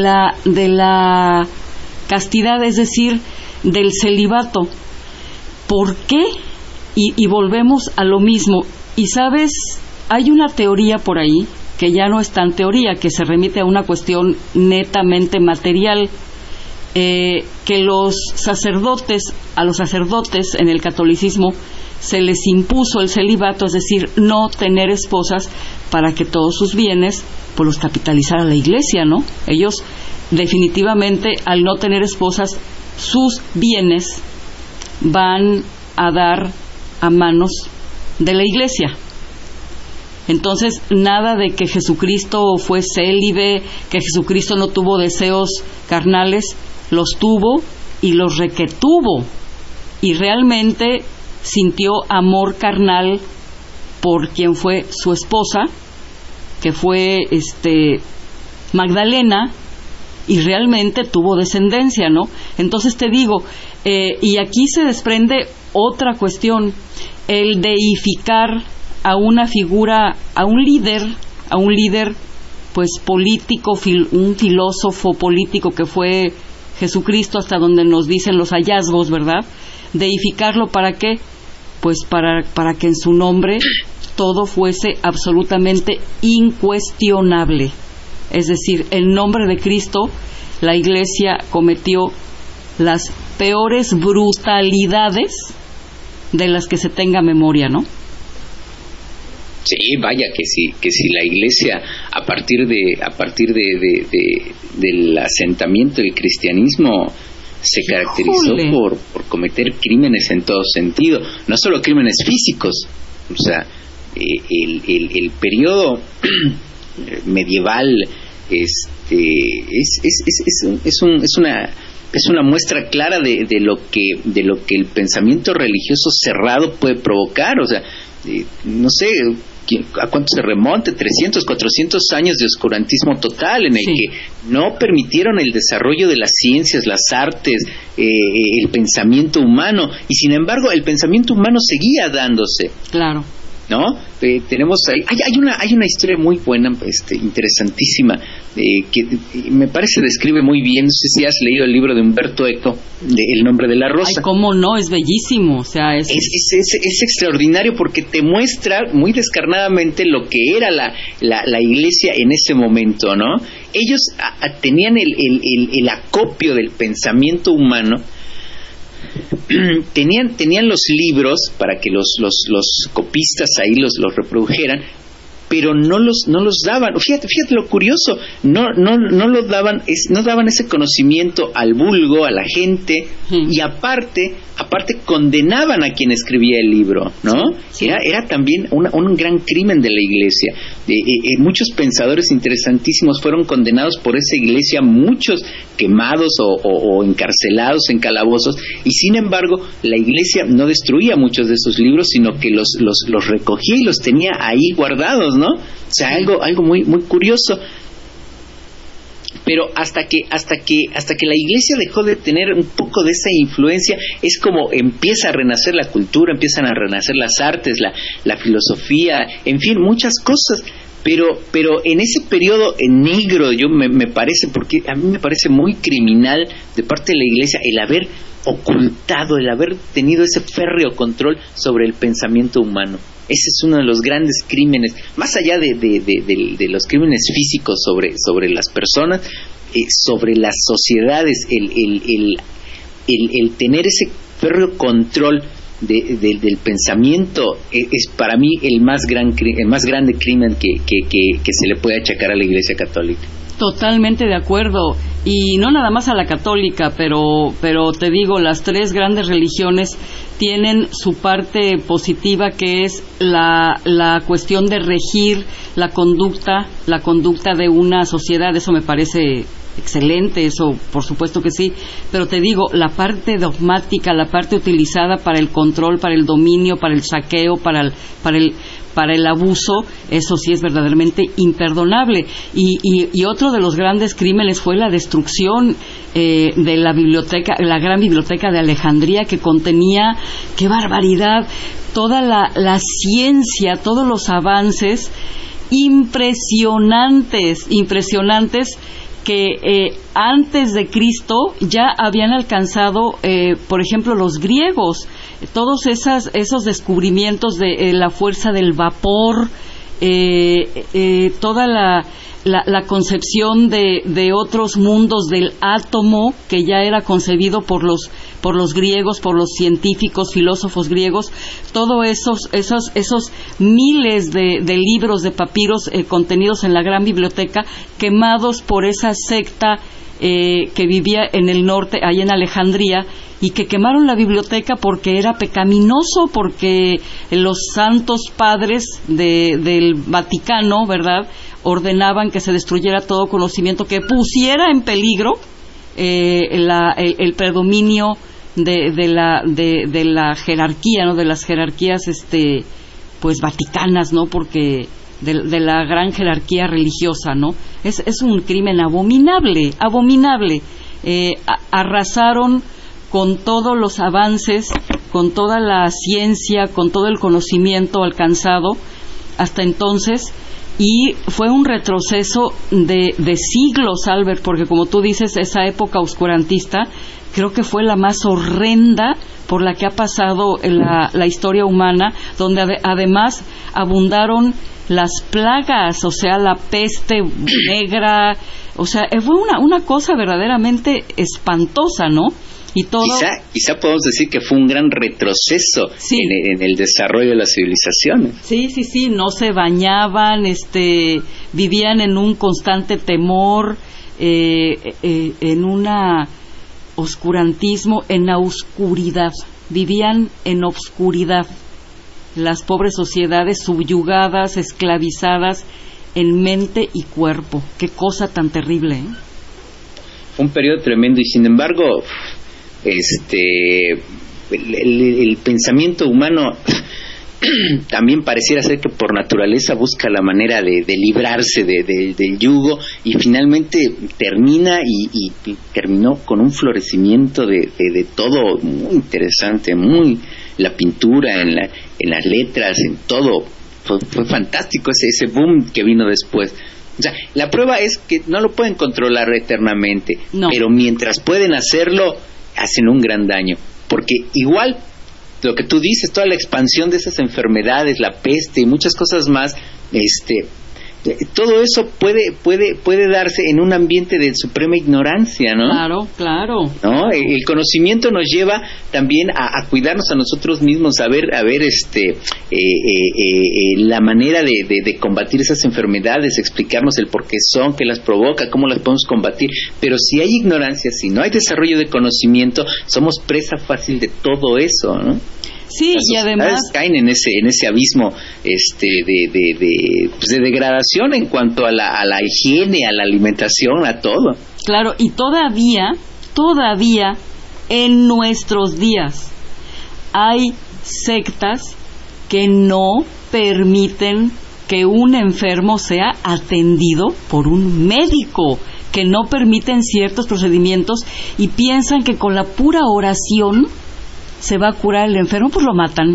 la castidad, es decir, del celibato. ¿Por qué? Y volvemos a lo mismo. Y sabes, hay una teoría por ahí que ya no es tan teoría, que se remite a una cuestión netamente material, que a los sacerdotes en el catolicismo se les impuso el celibato, es decir, no tener esposas, para que todos sus bienes pues los capitalizara la Iglesia, ¿no? Ellos definitivamente, al no tener esposas, sus bienes van a dar a manos de la Iglesia. Entonces, nada de que Jesucristo fue célibe, que Jesucristo no tuvo deseos carnales. Los tuvo y los requetuvo, y realmente sintió amor carnal por quien fue su esposa, que fue Magdalena, y realmente tuvo descendencia, ¿no? Entonces te digo, y aquí se desprende otra cuestión, el deificar a una figura, a un líder pues político, un filósofo político que fue Jesucristo, hasta donde nos dicen los hallazgos, ¿verdad? Deificarlo, ¿para qué? Pues para que en su nombre todo fuese absolutamente incuestionable. Es decir, el nombre de Cristo, la Iglesia cometió las peores brutalidades de las que se tenga memoria, ¿no? Sí, vaya que si la Iglesia a partir del asentamiento del cristianismo se caracterizó por cometer crímenes en todo sentido, no solo crímenes físicos, o sea, el periodo medieval es una muestra clara de lo que el pensamiento religioso cerrado puede provocar. O sea, no sé a cuánto se remonte, 300, 400 años de oscurantismo total, en el que no permitieron el desarrollo de las ciencias, las artes, el pensamiento humano, y sin embargo el pensamiento humano seguía dándose. Claro. ¿No? Tenemos hay una historia muy buena, interesantísima, que me parece describe muy bien. No sé si has leído el libro de Umberto Eco, de El nombre de la rosa. Ay, cómo no, es bellísimo, o sea, es extraordinario, porque te muestra muy descarnadamente lo que era la Iglesia en ese momento, ¿no? Ellos tenían el acopio del pensamiento humano. Tenían los libros para que los copistas ahí los reprodujeran, pero no los daban. Fíjate lo curioso, no daban ese conocimiento al vulgo, a la gente, y aparte condenaban a quien escribía el libro, ¿no? Sí. Era también un gran crimen de la Iglesia. Muchos pensadores interesantísimos fueron condenados por esa Iglesia, muchos quemados o encarcelados en calabozos, y sin embargo la Iglesia no destruía muchos de esos libros, sino que los recogía y los tenía ahí guardados, ¿no? O sea, algo muy muy curioso. Pero hasta que la Iglesia dejó de tener un poco de esa influencia, es como empieza a renacer la cultura, empiezan a renacer las artes, la filosofía, en fin, muchas cosas. Pero en ese periodo negro, me parece, porque a mí me parece muy criminal de parte de la Iglesia el haber ocultado, el haber tenido ese férreo control sobre el pensamiento humano. Ese es uno de los grandes crímenes, más allá de los crímenes físicos sobre las personas, sobre las sociedades, el tener ese férreo control del pensamiento es para mí el más grande crimen que se le puede achacar a la Iglesia Católica. Totalmente de acuerdo, y no nada más a la católica, pero te digo, las tres grandes religiones tienen su parte positiva, que es la cuestión de regir la conducta de una sociedad. Eso me parece excelente, eso por supuesto que sí, pero te digo, la parte dogmática, la parte utilizada para el control, para el dominio, para el saqueo, para el abuso, eso sí es verdaderamente imperdonable. Y otro de los grandes crímenes fue la destrucción de la biblioteca, la gran biblioteca de Alejandría, que contenía, qué barbaridad, toda la ciencia, todos los avances impresionantes que antes de Cristo ya habían alcanzado, por ejemplo, los griegos. Todos esos descubrimientos de la fuerza del vapor, toda la concepción de otros mundos del átomo, que ya era concebido por los griegos, por los científicos, filósofos griegos. Todos esos miles de libros, de papiros contenidos en la gran biblioteca, quemados por esa secta que vivía en el norte, ahí en Alejandría, y que quemaron la biblioteca porque era pecaminoso, porque los santos padres del Vaticano, ¿verdad?, ordenaban que se destruyera todo conocimiento que pusiera en peligro el predominio de la jerarquía, ¿no?, de las jerarquías pues vaticanas, ¿no?, porque de la gran jerarquía religiosa, ¿no? Es un crimen abominable. Arrasaron con todos los avances, con toda la ciencia, con todo el conocimiento alcanzado hasta entonces, y fue un retroceso de siglos, Albert, porque como tú dices, esa época oscurantista creo que fue la más horrenda por la que ha pasado la historia humana, donde además abundaron las plagas, o sea, la peste negra, o sea, fue una cosa verdaderamente espantosa, ¿no? Y todo, quizá podemos decir que fue un gran retroceso sí, en el desarrollo de las civilizaciones. Sí, no se bañaban, vivían en un constante temor, en una oscurantismo, en la oscuridad, vivían en obscuridad. Las pobres sociedades subyugadas, esclavizadas en mente y cuerpo. Qué cosa tan terrible, ¿eh? Fue un periodo tremendo y sin embargo, el pensamiento humano también pareciera ser que por naturaleza busca la manera de librarse del yugo y finalmente terminó con un florecimiento de todo muy interesante, la pintura, en las letras, en todo. Fue fantástico ese boom que vino después. O sea, la prueba es que no lo pueden controlar eternamente, no, pero mientras pueden hacerlo, hacen un gran daño. Porque igual, lo que tú dices, toda la expansión de esas enfermedades, la peste y muchas cosas más, todo eso puede darse en un ambiente de suprema ignorancia, ¿no? Claro. ¿No? El conocimiento nos lleva también a cuidarnos a nosotros mismos, a ver la manera de combatir esas enfermedades, explicarnos el por qué son, qué las provoca, cómo las podemos combatir. Pero si hay ignorancia, si no hay desarrollo de conocimiento, somos presa fácil de todo eso, ¿no? Sí, y además caen en ese abismo de degradación en cuanto a la higiene, a la alimentación, a todo. Claro, y todavía en nuestros días hay sectas que no permiten que un enfermo sea atendido por un médico, que no permiten ciertos procedimientos y piensan que con la pura oración se va a curar el enfermo. Pues lo matan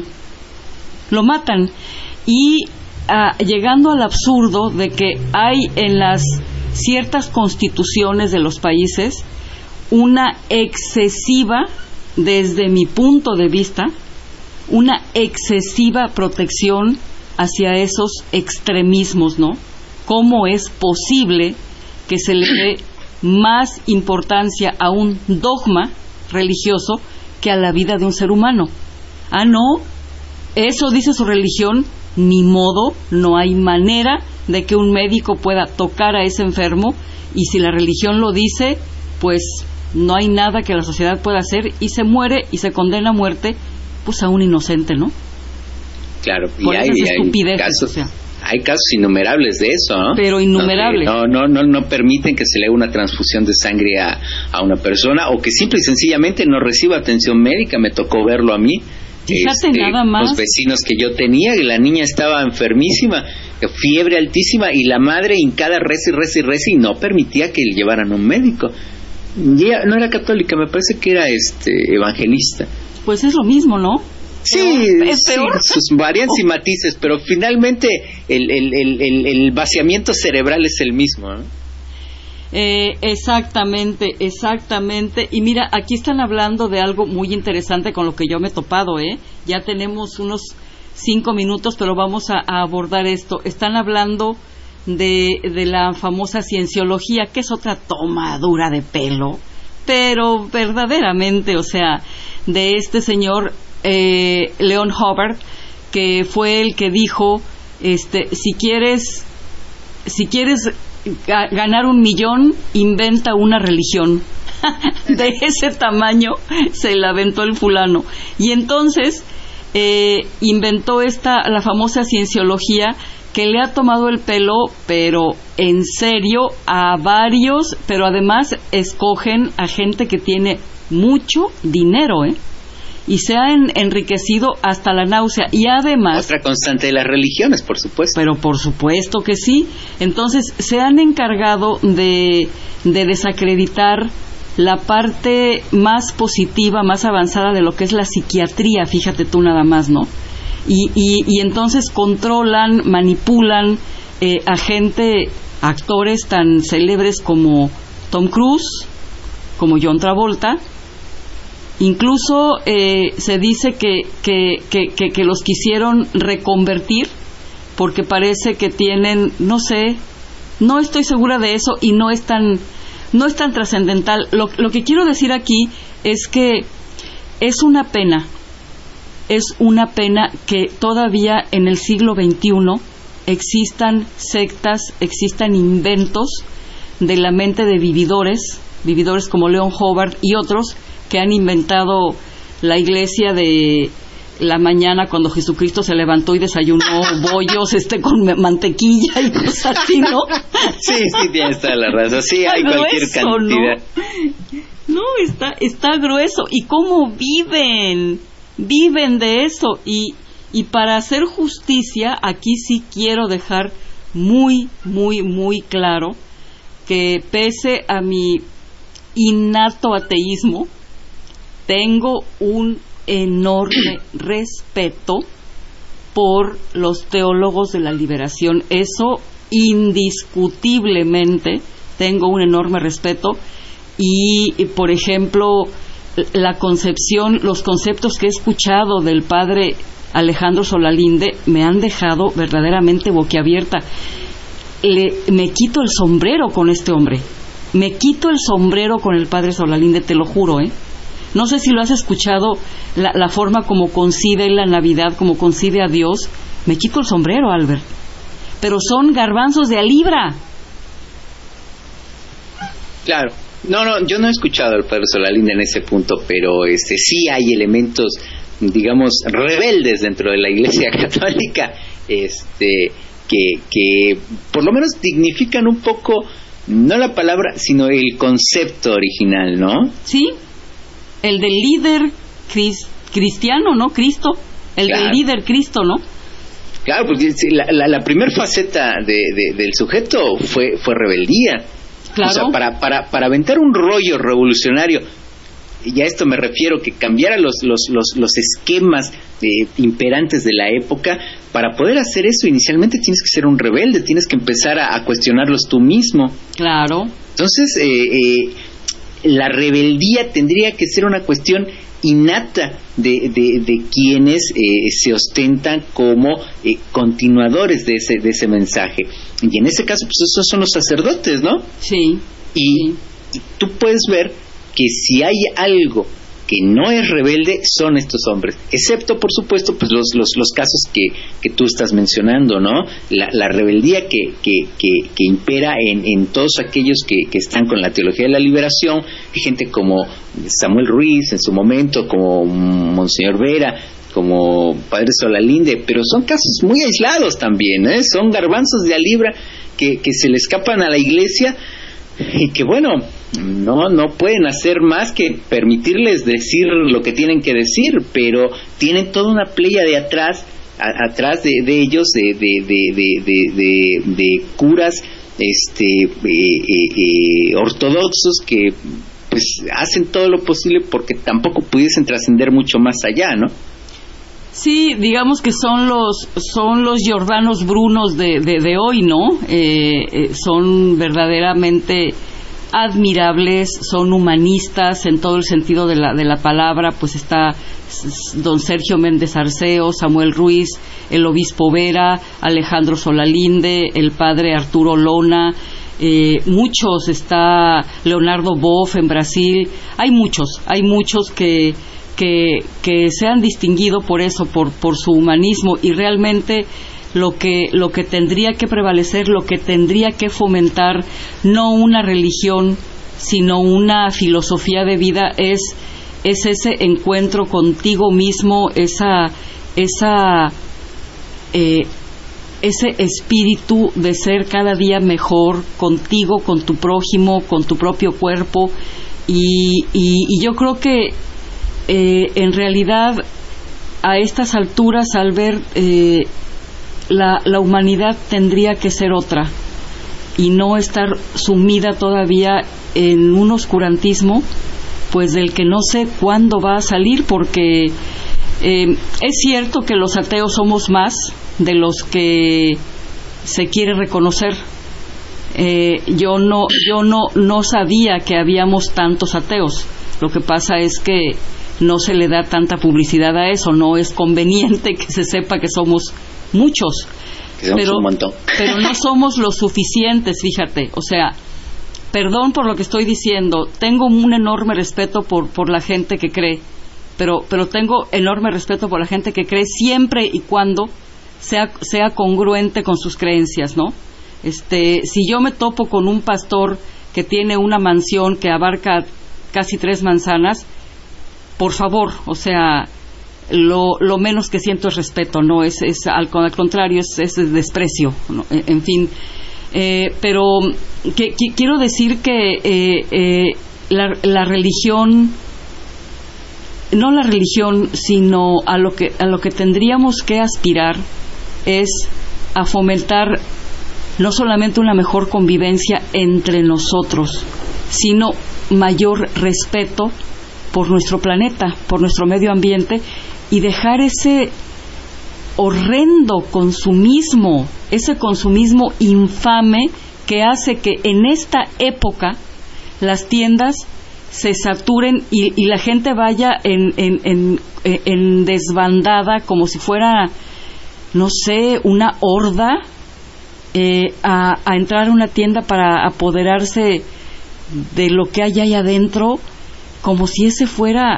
y llegando al absurdo de que hay en las ciertas constituciones de los países una excesiva, desde mi punto de vista, una excesiva protección hacia esos extremismos, ¿no? ¿Cómo es posible que se le dé más importancia a un dogma religioso que a la vida de un ser humano? No, eso dice su religión, ni modo, no hay manera de que un médico pueda tocar a ese enfermo, y si la religión lo dice, pues no hay nada que la sociedad pueda hacer, y se muere y se condena a muerte pues a un inocente, ¿no? Claro, por esas estupideces, casos, o sea. Hay casos innumerables de eso, ¿no? Pero innumerables. No permiten que se le haga una transfusión de sangre a una persona, o que simple y sencillamente no reciba atención médica. Me tocó verlo a mí. Fíjate, nada más. Los vecinos que yo tenía, y la niña estaba enfermísima, fiebre altísima, y la madre hincada reza y no permitía que le llevaran a un médico. Y ella no era católica, me parece que era evangelista. Pues es lo mismo, ¿no? Sí, es peor. Sí, sus variantes y matices, pero finalmente el vaciamiento cerebral es el mismo, ¿no? Exactamente. Y mira, aquí están hablando de algo muy interesante con lo que yo me he topado, Ya tenemos unos 5 minutos, pero vamos a abordar esto. Están hablando de la famosa cienciología, que es otra tomadura de pelo, pero verdaderamente, o sea, de este señor Leon Hubbard, que fue el que dijo, si quieres ganar 1 millón, inventa una religión. De ese tamaño se la aventó el fulano. Y entonces inventó la famosa cienciología, que le ha tomado el pelo, pero en serio, a varios, pero además escogen a gente que tiene mucho dinero, y se han enriquecido hasta la náusea. Y además, otra constante de las religiones, por supuesto. Pero por supuesto que sí. Entonces se han encargado de desacreditar la parte más positiva, más avanzada de lo que es la psiquiatría, fíjate tú nada más, ¿no? Y entonces controlan, manipulan a gente, actores tan célebres como Tom Cruise, como John Travolta. Incluso se dice que los quisieron reconvertir, porque parece que tienen, no sé, no estoy segura de eso, y no es tan trascendental. Lo que quiero decir aquí es que es una pena que todavía en el siglo XXI existan sectas, existan inventos de la mente de vividores como Leon Hubbard y otros que han inventado la iglesia de la mañana cuando Jesucristo se levantó y desayunó bollos con mantequilla y cosas así, ¿no? Sí, tienes toda la razón. Sí, hay cualquier cantidad. No, está grueso. ¿Y cómo viven de eso? Y para hacer justicia, aquí sí quiero dejar muy, muy, muy claro que pese a mi innato ateísmo, tengo un enorme respeto por los teólogos de la liberación. Eso indiscutiblemente tengo un enorme respeto. Y por ejemplo, la concepción, los conceptos que he escuchado del padre Alejandro Solalinde me han dejado verdaderamente boquiabierta. Me quito el sombrero con este hombre, me quito el sombrero con el padre Solalinde, te lo juro, No sé si lo has escuchado, la forma como concibe la Navidad, como concibe a Dios. Me quito el sombrero, Albert. Pero son garbanzos de a libra. Claro. No, yo no he escuchado al padre Solalinde en ese punto, pero sí hay elementos, digamos, rebeldes dentro de la Iglesia Católica, que por lo menos dignifican un poco, no la palabra, sino el concepto original, ¿no? Sí, el del líder cristiano, ¿no? Cristo, el claro. Del líder Cristo, ¿no? Claro, porque la primera faceta del sujeto fue rebeldía. Claro. O sea, para aventar un rollo revolucionario, y a esto me refiero, que cambiara los esquemas imperantes de la época. Para poder hacer eso, inicialmente tienes que ser un rebelde, tienes que empezar a cuestionarlos tú mismo. Claro. Entonces, la rebeldía tendría que ser una cuestión innata de quienes se ostentan como continuadores de ese mensaje. Y en ese caso, pues esos son los sacerdotes, ¿no? Sí. Y tú puedes ver que si hay algo que no es rebelde, son estos hombres, excepto por supuesto pues los casos que tú estás mencionando, ¿no? La rebeldía que impera en todos aquellos que están con la teología de la liberación, gente como Samuel Ruiz en su momento, como Monseñor Vera, como Padre Solalinde, pero son casos muy aislados también, son garbanzos de a libra que se le escapan a la Iglesia y que bueno, no pueden hacer más que permitirles decir lo que tienen que decir, pero tienen toda una playa de atrás de ellos, de curas ortodoxos que pues hacen todo lo posible porque tampoco pudiesen trascender mucho más allá, ¿no? Sí, digamos que son los Giordanos Brunos de hoy, ¿no? Son verdaderamente admirables, son humanistas en todo el sentido de la palabra. Pues está don Sergio Méndez Arceo, Samuel Ruiz, el obispo Vera, Alejandro Solalinde, el padre Arturo Lona, muchos, está Leonardo Boff en Brasil. Hay muchos que se han distinguido por eso, por su humanismo, y realmente lo que tendría que prevalecer, lo que tendría que fomentar, no una religión, sino una filosofía de vida, es ese encuentro contigo mismo, ese espíritu de ser cada día mejor contigo, con tu prójimo, con tu propio cuerpo, y yo creo que en realidad a estas alturas, al ver la humanidad tendría que ser otra y no estar sumida todavía en un oscurantismo pues del que no sé cuándo va a salir, porque es cierto que los ateos somos más de los que se quiere reconocer. Yo no sabía que habíamos tantos ateos. Lo que pasa es que no se le da tanta publicidad a eso, no es conveniente que se sepa que somos muchos, que somos un montón. Pero no somos lo suficientes, fíjate, o sea, perdón por lo que estoy diciendo, tengo un enorme respeto por la gente que cree, pero tengo enorme respeto por la gente que cree siempre y cuando sea congruente con sus creencias, ¿no? Si yo me topo con un pastor que tiene una mansión que abarca casi 3 manzanas, por favor, o sea, lo menos que siento es respeto, no es al contrario, es desprecio, ¿no? En fin, pero quiero decir que la religión, no la religión, sino a lo que tendríamos que aspirar es a fomentar no solamente una mejor convivencia entre nosotros, sino mayor respeto por nuestro planeta, por nuestro medio ambiente, y dejar ese horrendo consumismo, ese consumismo infame que hace que en esta época las tiendas se saturen y la gente vaya en desbandada, como si fuera, no sé, una horda, a entrar a una tienda para apoderarse de lo que hay ahí adentro, como si ese fuera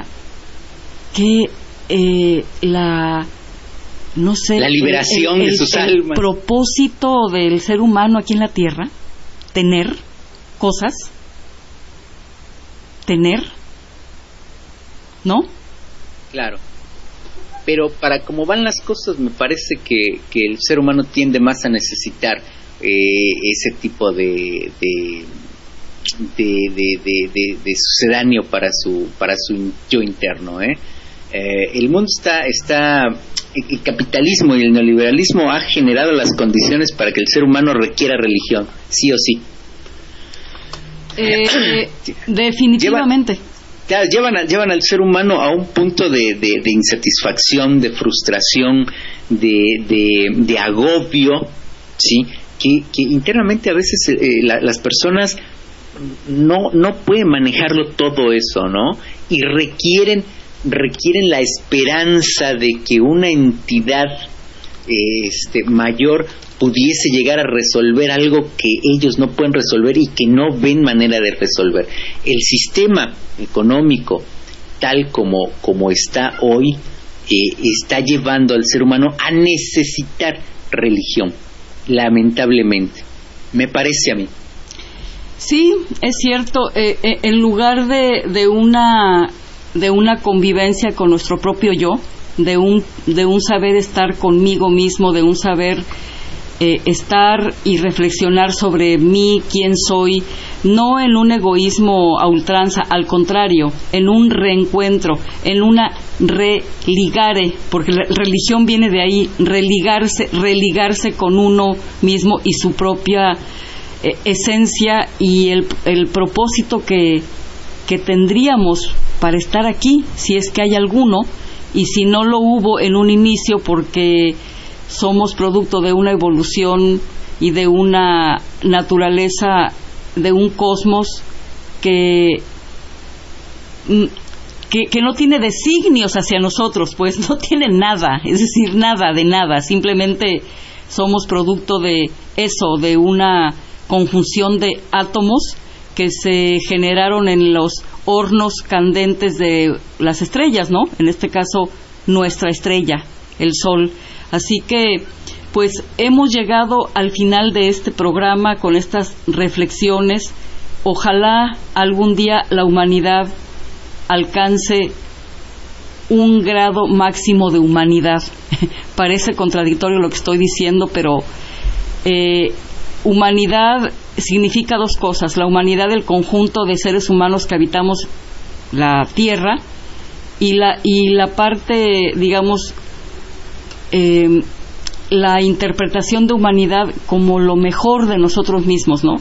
no sé, la liberación de sus almas. El propósito del ser humano aquí en la tierra, tener cosas, ¿no? Claro. Pero para cómo van las cosas, me parece que el ser humano tiende más a necesitar ese tipo de sucedáneo para su yo interno, el mundo está el capitalismo y el neoliberalismo ha generado las condiciones para que el ser humano requiera religión, sí o sí. Definitivamente. Llevan al ser humano a un punto de insatisfacción, de frustración, de agobio, sí, que internamente a veces las personas no pueden manejarlo todo eso, ¿no? Y requieren la esperanza de que una entidad mayor pudiese llegar a resolver algo que ellos no pueden resolver y que no ven manera de resolver. El sistema económico tal como está hoy está llevando al ser humano a necesitar religión, lamentablemente, me parece a mí. Sí, es cierto. En lugar de una convivencia con nuestro propio yo, de un saber estar conmigo mismo, de un saber estar y reflexionar sobre mí, quién soy, no en un egoísmo a ultranza, al contrario, en un reencuentro, en una religare, porque la religión viene de ahí, religarse con uno mismo y su propia esencia y el propósito que tendríamos para estar aquí, si es que hay alguno, y si no lo hubo en un inicio porque somos producto de una evolución y de una naturaleza, de un cosmos que no tiene designios hacia nosotros, pues no tiene nada, es decir, nada de nada, simplemente somos producto de eso, de una conjunción de átomos que se generaron en los hornos candentes de las estrellas, ¿no? En este caso, nuestra estrella, el Sol. Así que, pues, hemos llegado al final de este programa con estas reflexiones. Ojalá algún día la humanidad alcance un grado máximo de humanidad. Parece contradictorio lo que estoy diciendo, pero humanidad significa 2 cosas: la humanidad del conjunto de seres humanos que habitamos la Tierra y la parte, digamos, la interpretación de humanidad como lo mejor de nosotros mismos, ¿no?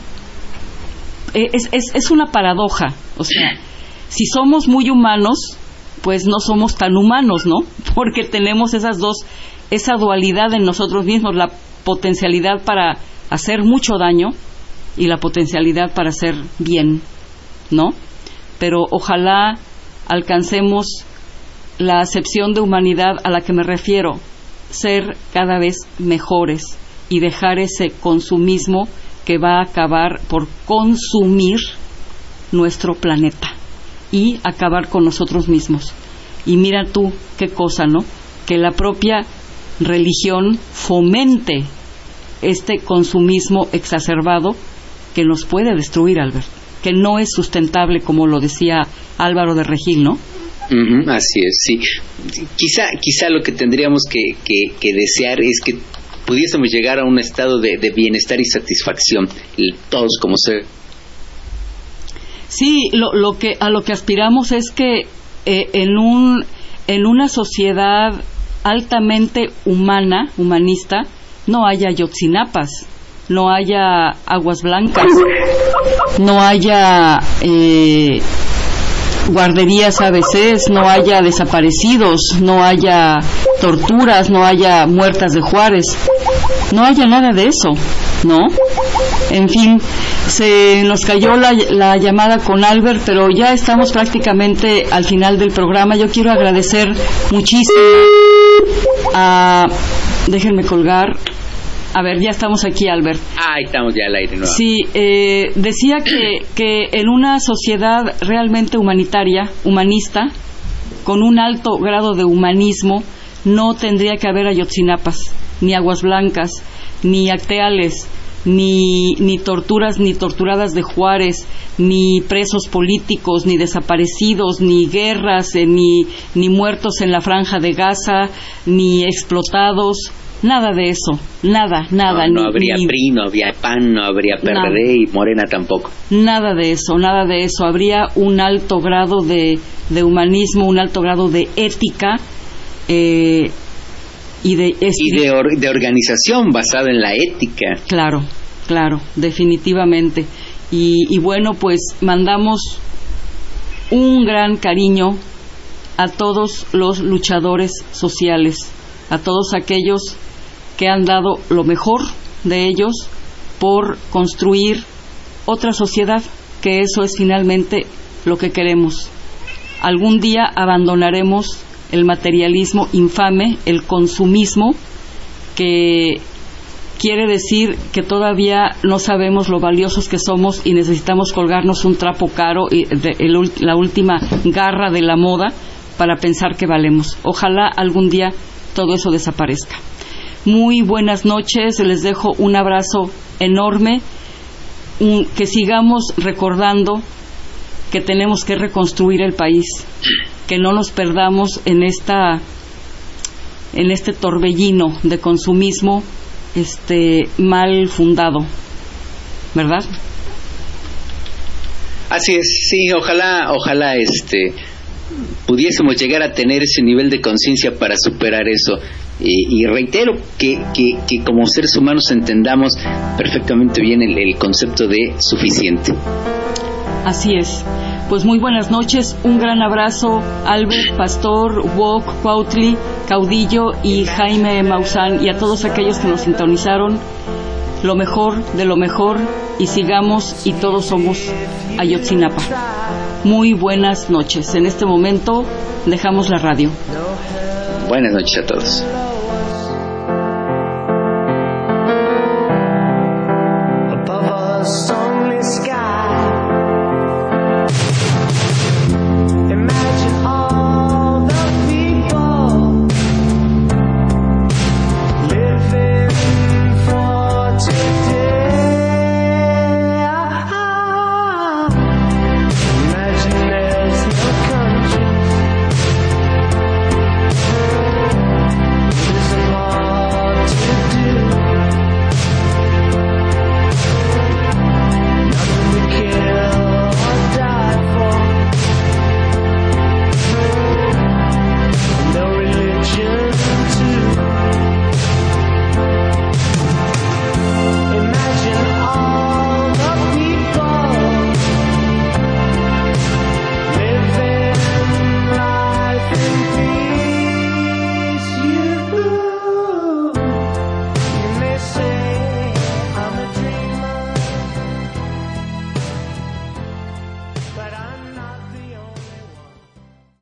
Es una paradoja, o sea, si somos muy humanos, pues no somos tan humanos, ¿no? Porque tenemos esa dualidad en nosotros mismos, la potencialidad para hacer mucho daño y la potencialidad para hacer bien, ¿no? Pero ojalá alcancemos la acepción de humanidad a la que me refiero, ser cada vez mejores y dejar ese consumismo que va a acabar por consumir nuestro planeta y acabar con nosotros mismos. Y mira tú qué cosa, ¿no? Que la propia religión fomente este consumismo exacerbado que nos puede destruir, Albert, que no es sustentable, como lo decía Álvaro de Regil, ¿no? Así es, sí. Quizá lo que tendríamos que desear es que pudiésemos llegar a un estado de bienestar y satisfacción, todos como ser. Sí, a lo que aspiramos es que en una sociedad altamente humanista, no haya Ayotzinapas, no haya aguas blancas, no haya guarderías ABCs, no haya desaparecidos, no haya torturas, no haya muertas de Juárez, no haya nada de eso, ¿no? En fin, se nos cayó la llamada con Albert, pero ya estamos prácticamente al final del programa. Yo quiero agradecer muchísimo déjenme colgar. A ver, ya estamos aquí, Albert. Estamos ya al aire, ¿no? Sí, decía que en una sociedad realmente humanista, con un alto grado de humanismo, no tendría que haber Ayotzinapas, ni aguas blancas, ni acteales, ni torturas, ni torturadas de Juárez, ni presos políticos, ni desaparecidos, ni guerras, ni muertos en la Franja de Gaza, ni explotados. Nada de eso, nada. No habría PRI, no habría PAN, no habría PRD y Morena tampoco. Nada de eso. Habría un alto grado de humanismo, un alto grado de ética y de organización basada en la ética. Claro, definitivamente. Y bueno, pues mandamos un gran cariño a todos los luchadores sociales, a todos aquellos que han dado lo mejor de ellos por construir otra sociedad, que eso es finalmente lo que queremos. Algún día abandonaremos el materialismo infame, el consumismo, que quiere decir que todavía no sabemos lo valiosos que somos y necesitamos colgarnos un trapo caro y la última garra de la moda para pensar que valemos. Ojalá algún día todo eso desaparezca. Muy buenas noches, les dejo un abrazo enorme, que sigamos recordando que tenemos que reconstruir el país, que no nos perdamos en este torbellino de consumismo mal fundado, ¿verdad? Así es, sí, ojalá pudiésemos llegar a tener ese nivel de conciencia para superar eso. Y reitero que como seres humanos entendamos perfectamente bien el concepto de suficiente. Así es. Pues muy buenas noches, un gran abrazo, Albert, Pastor, Wok, Cuautli, Caudillo y Jaime Maussan, y a todos aquellos que nos sintonizaron. Lo mejor de lo mejor, y sigamos, y todos somos Ayotzinapa. Muy buenas noches. En este momento dejamos la radio. Buenas noches a todos.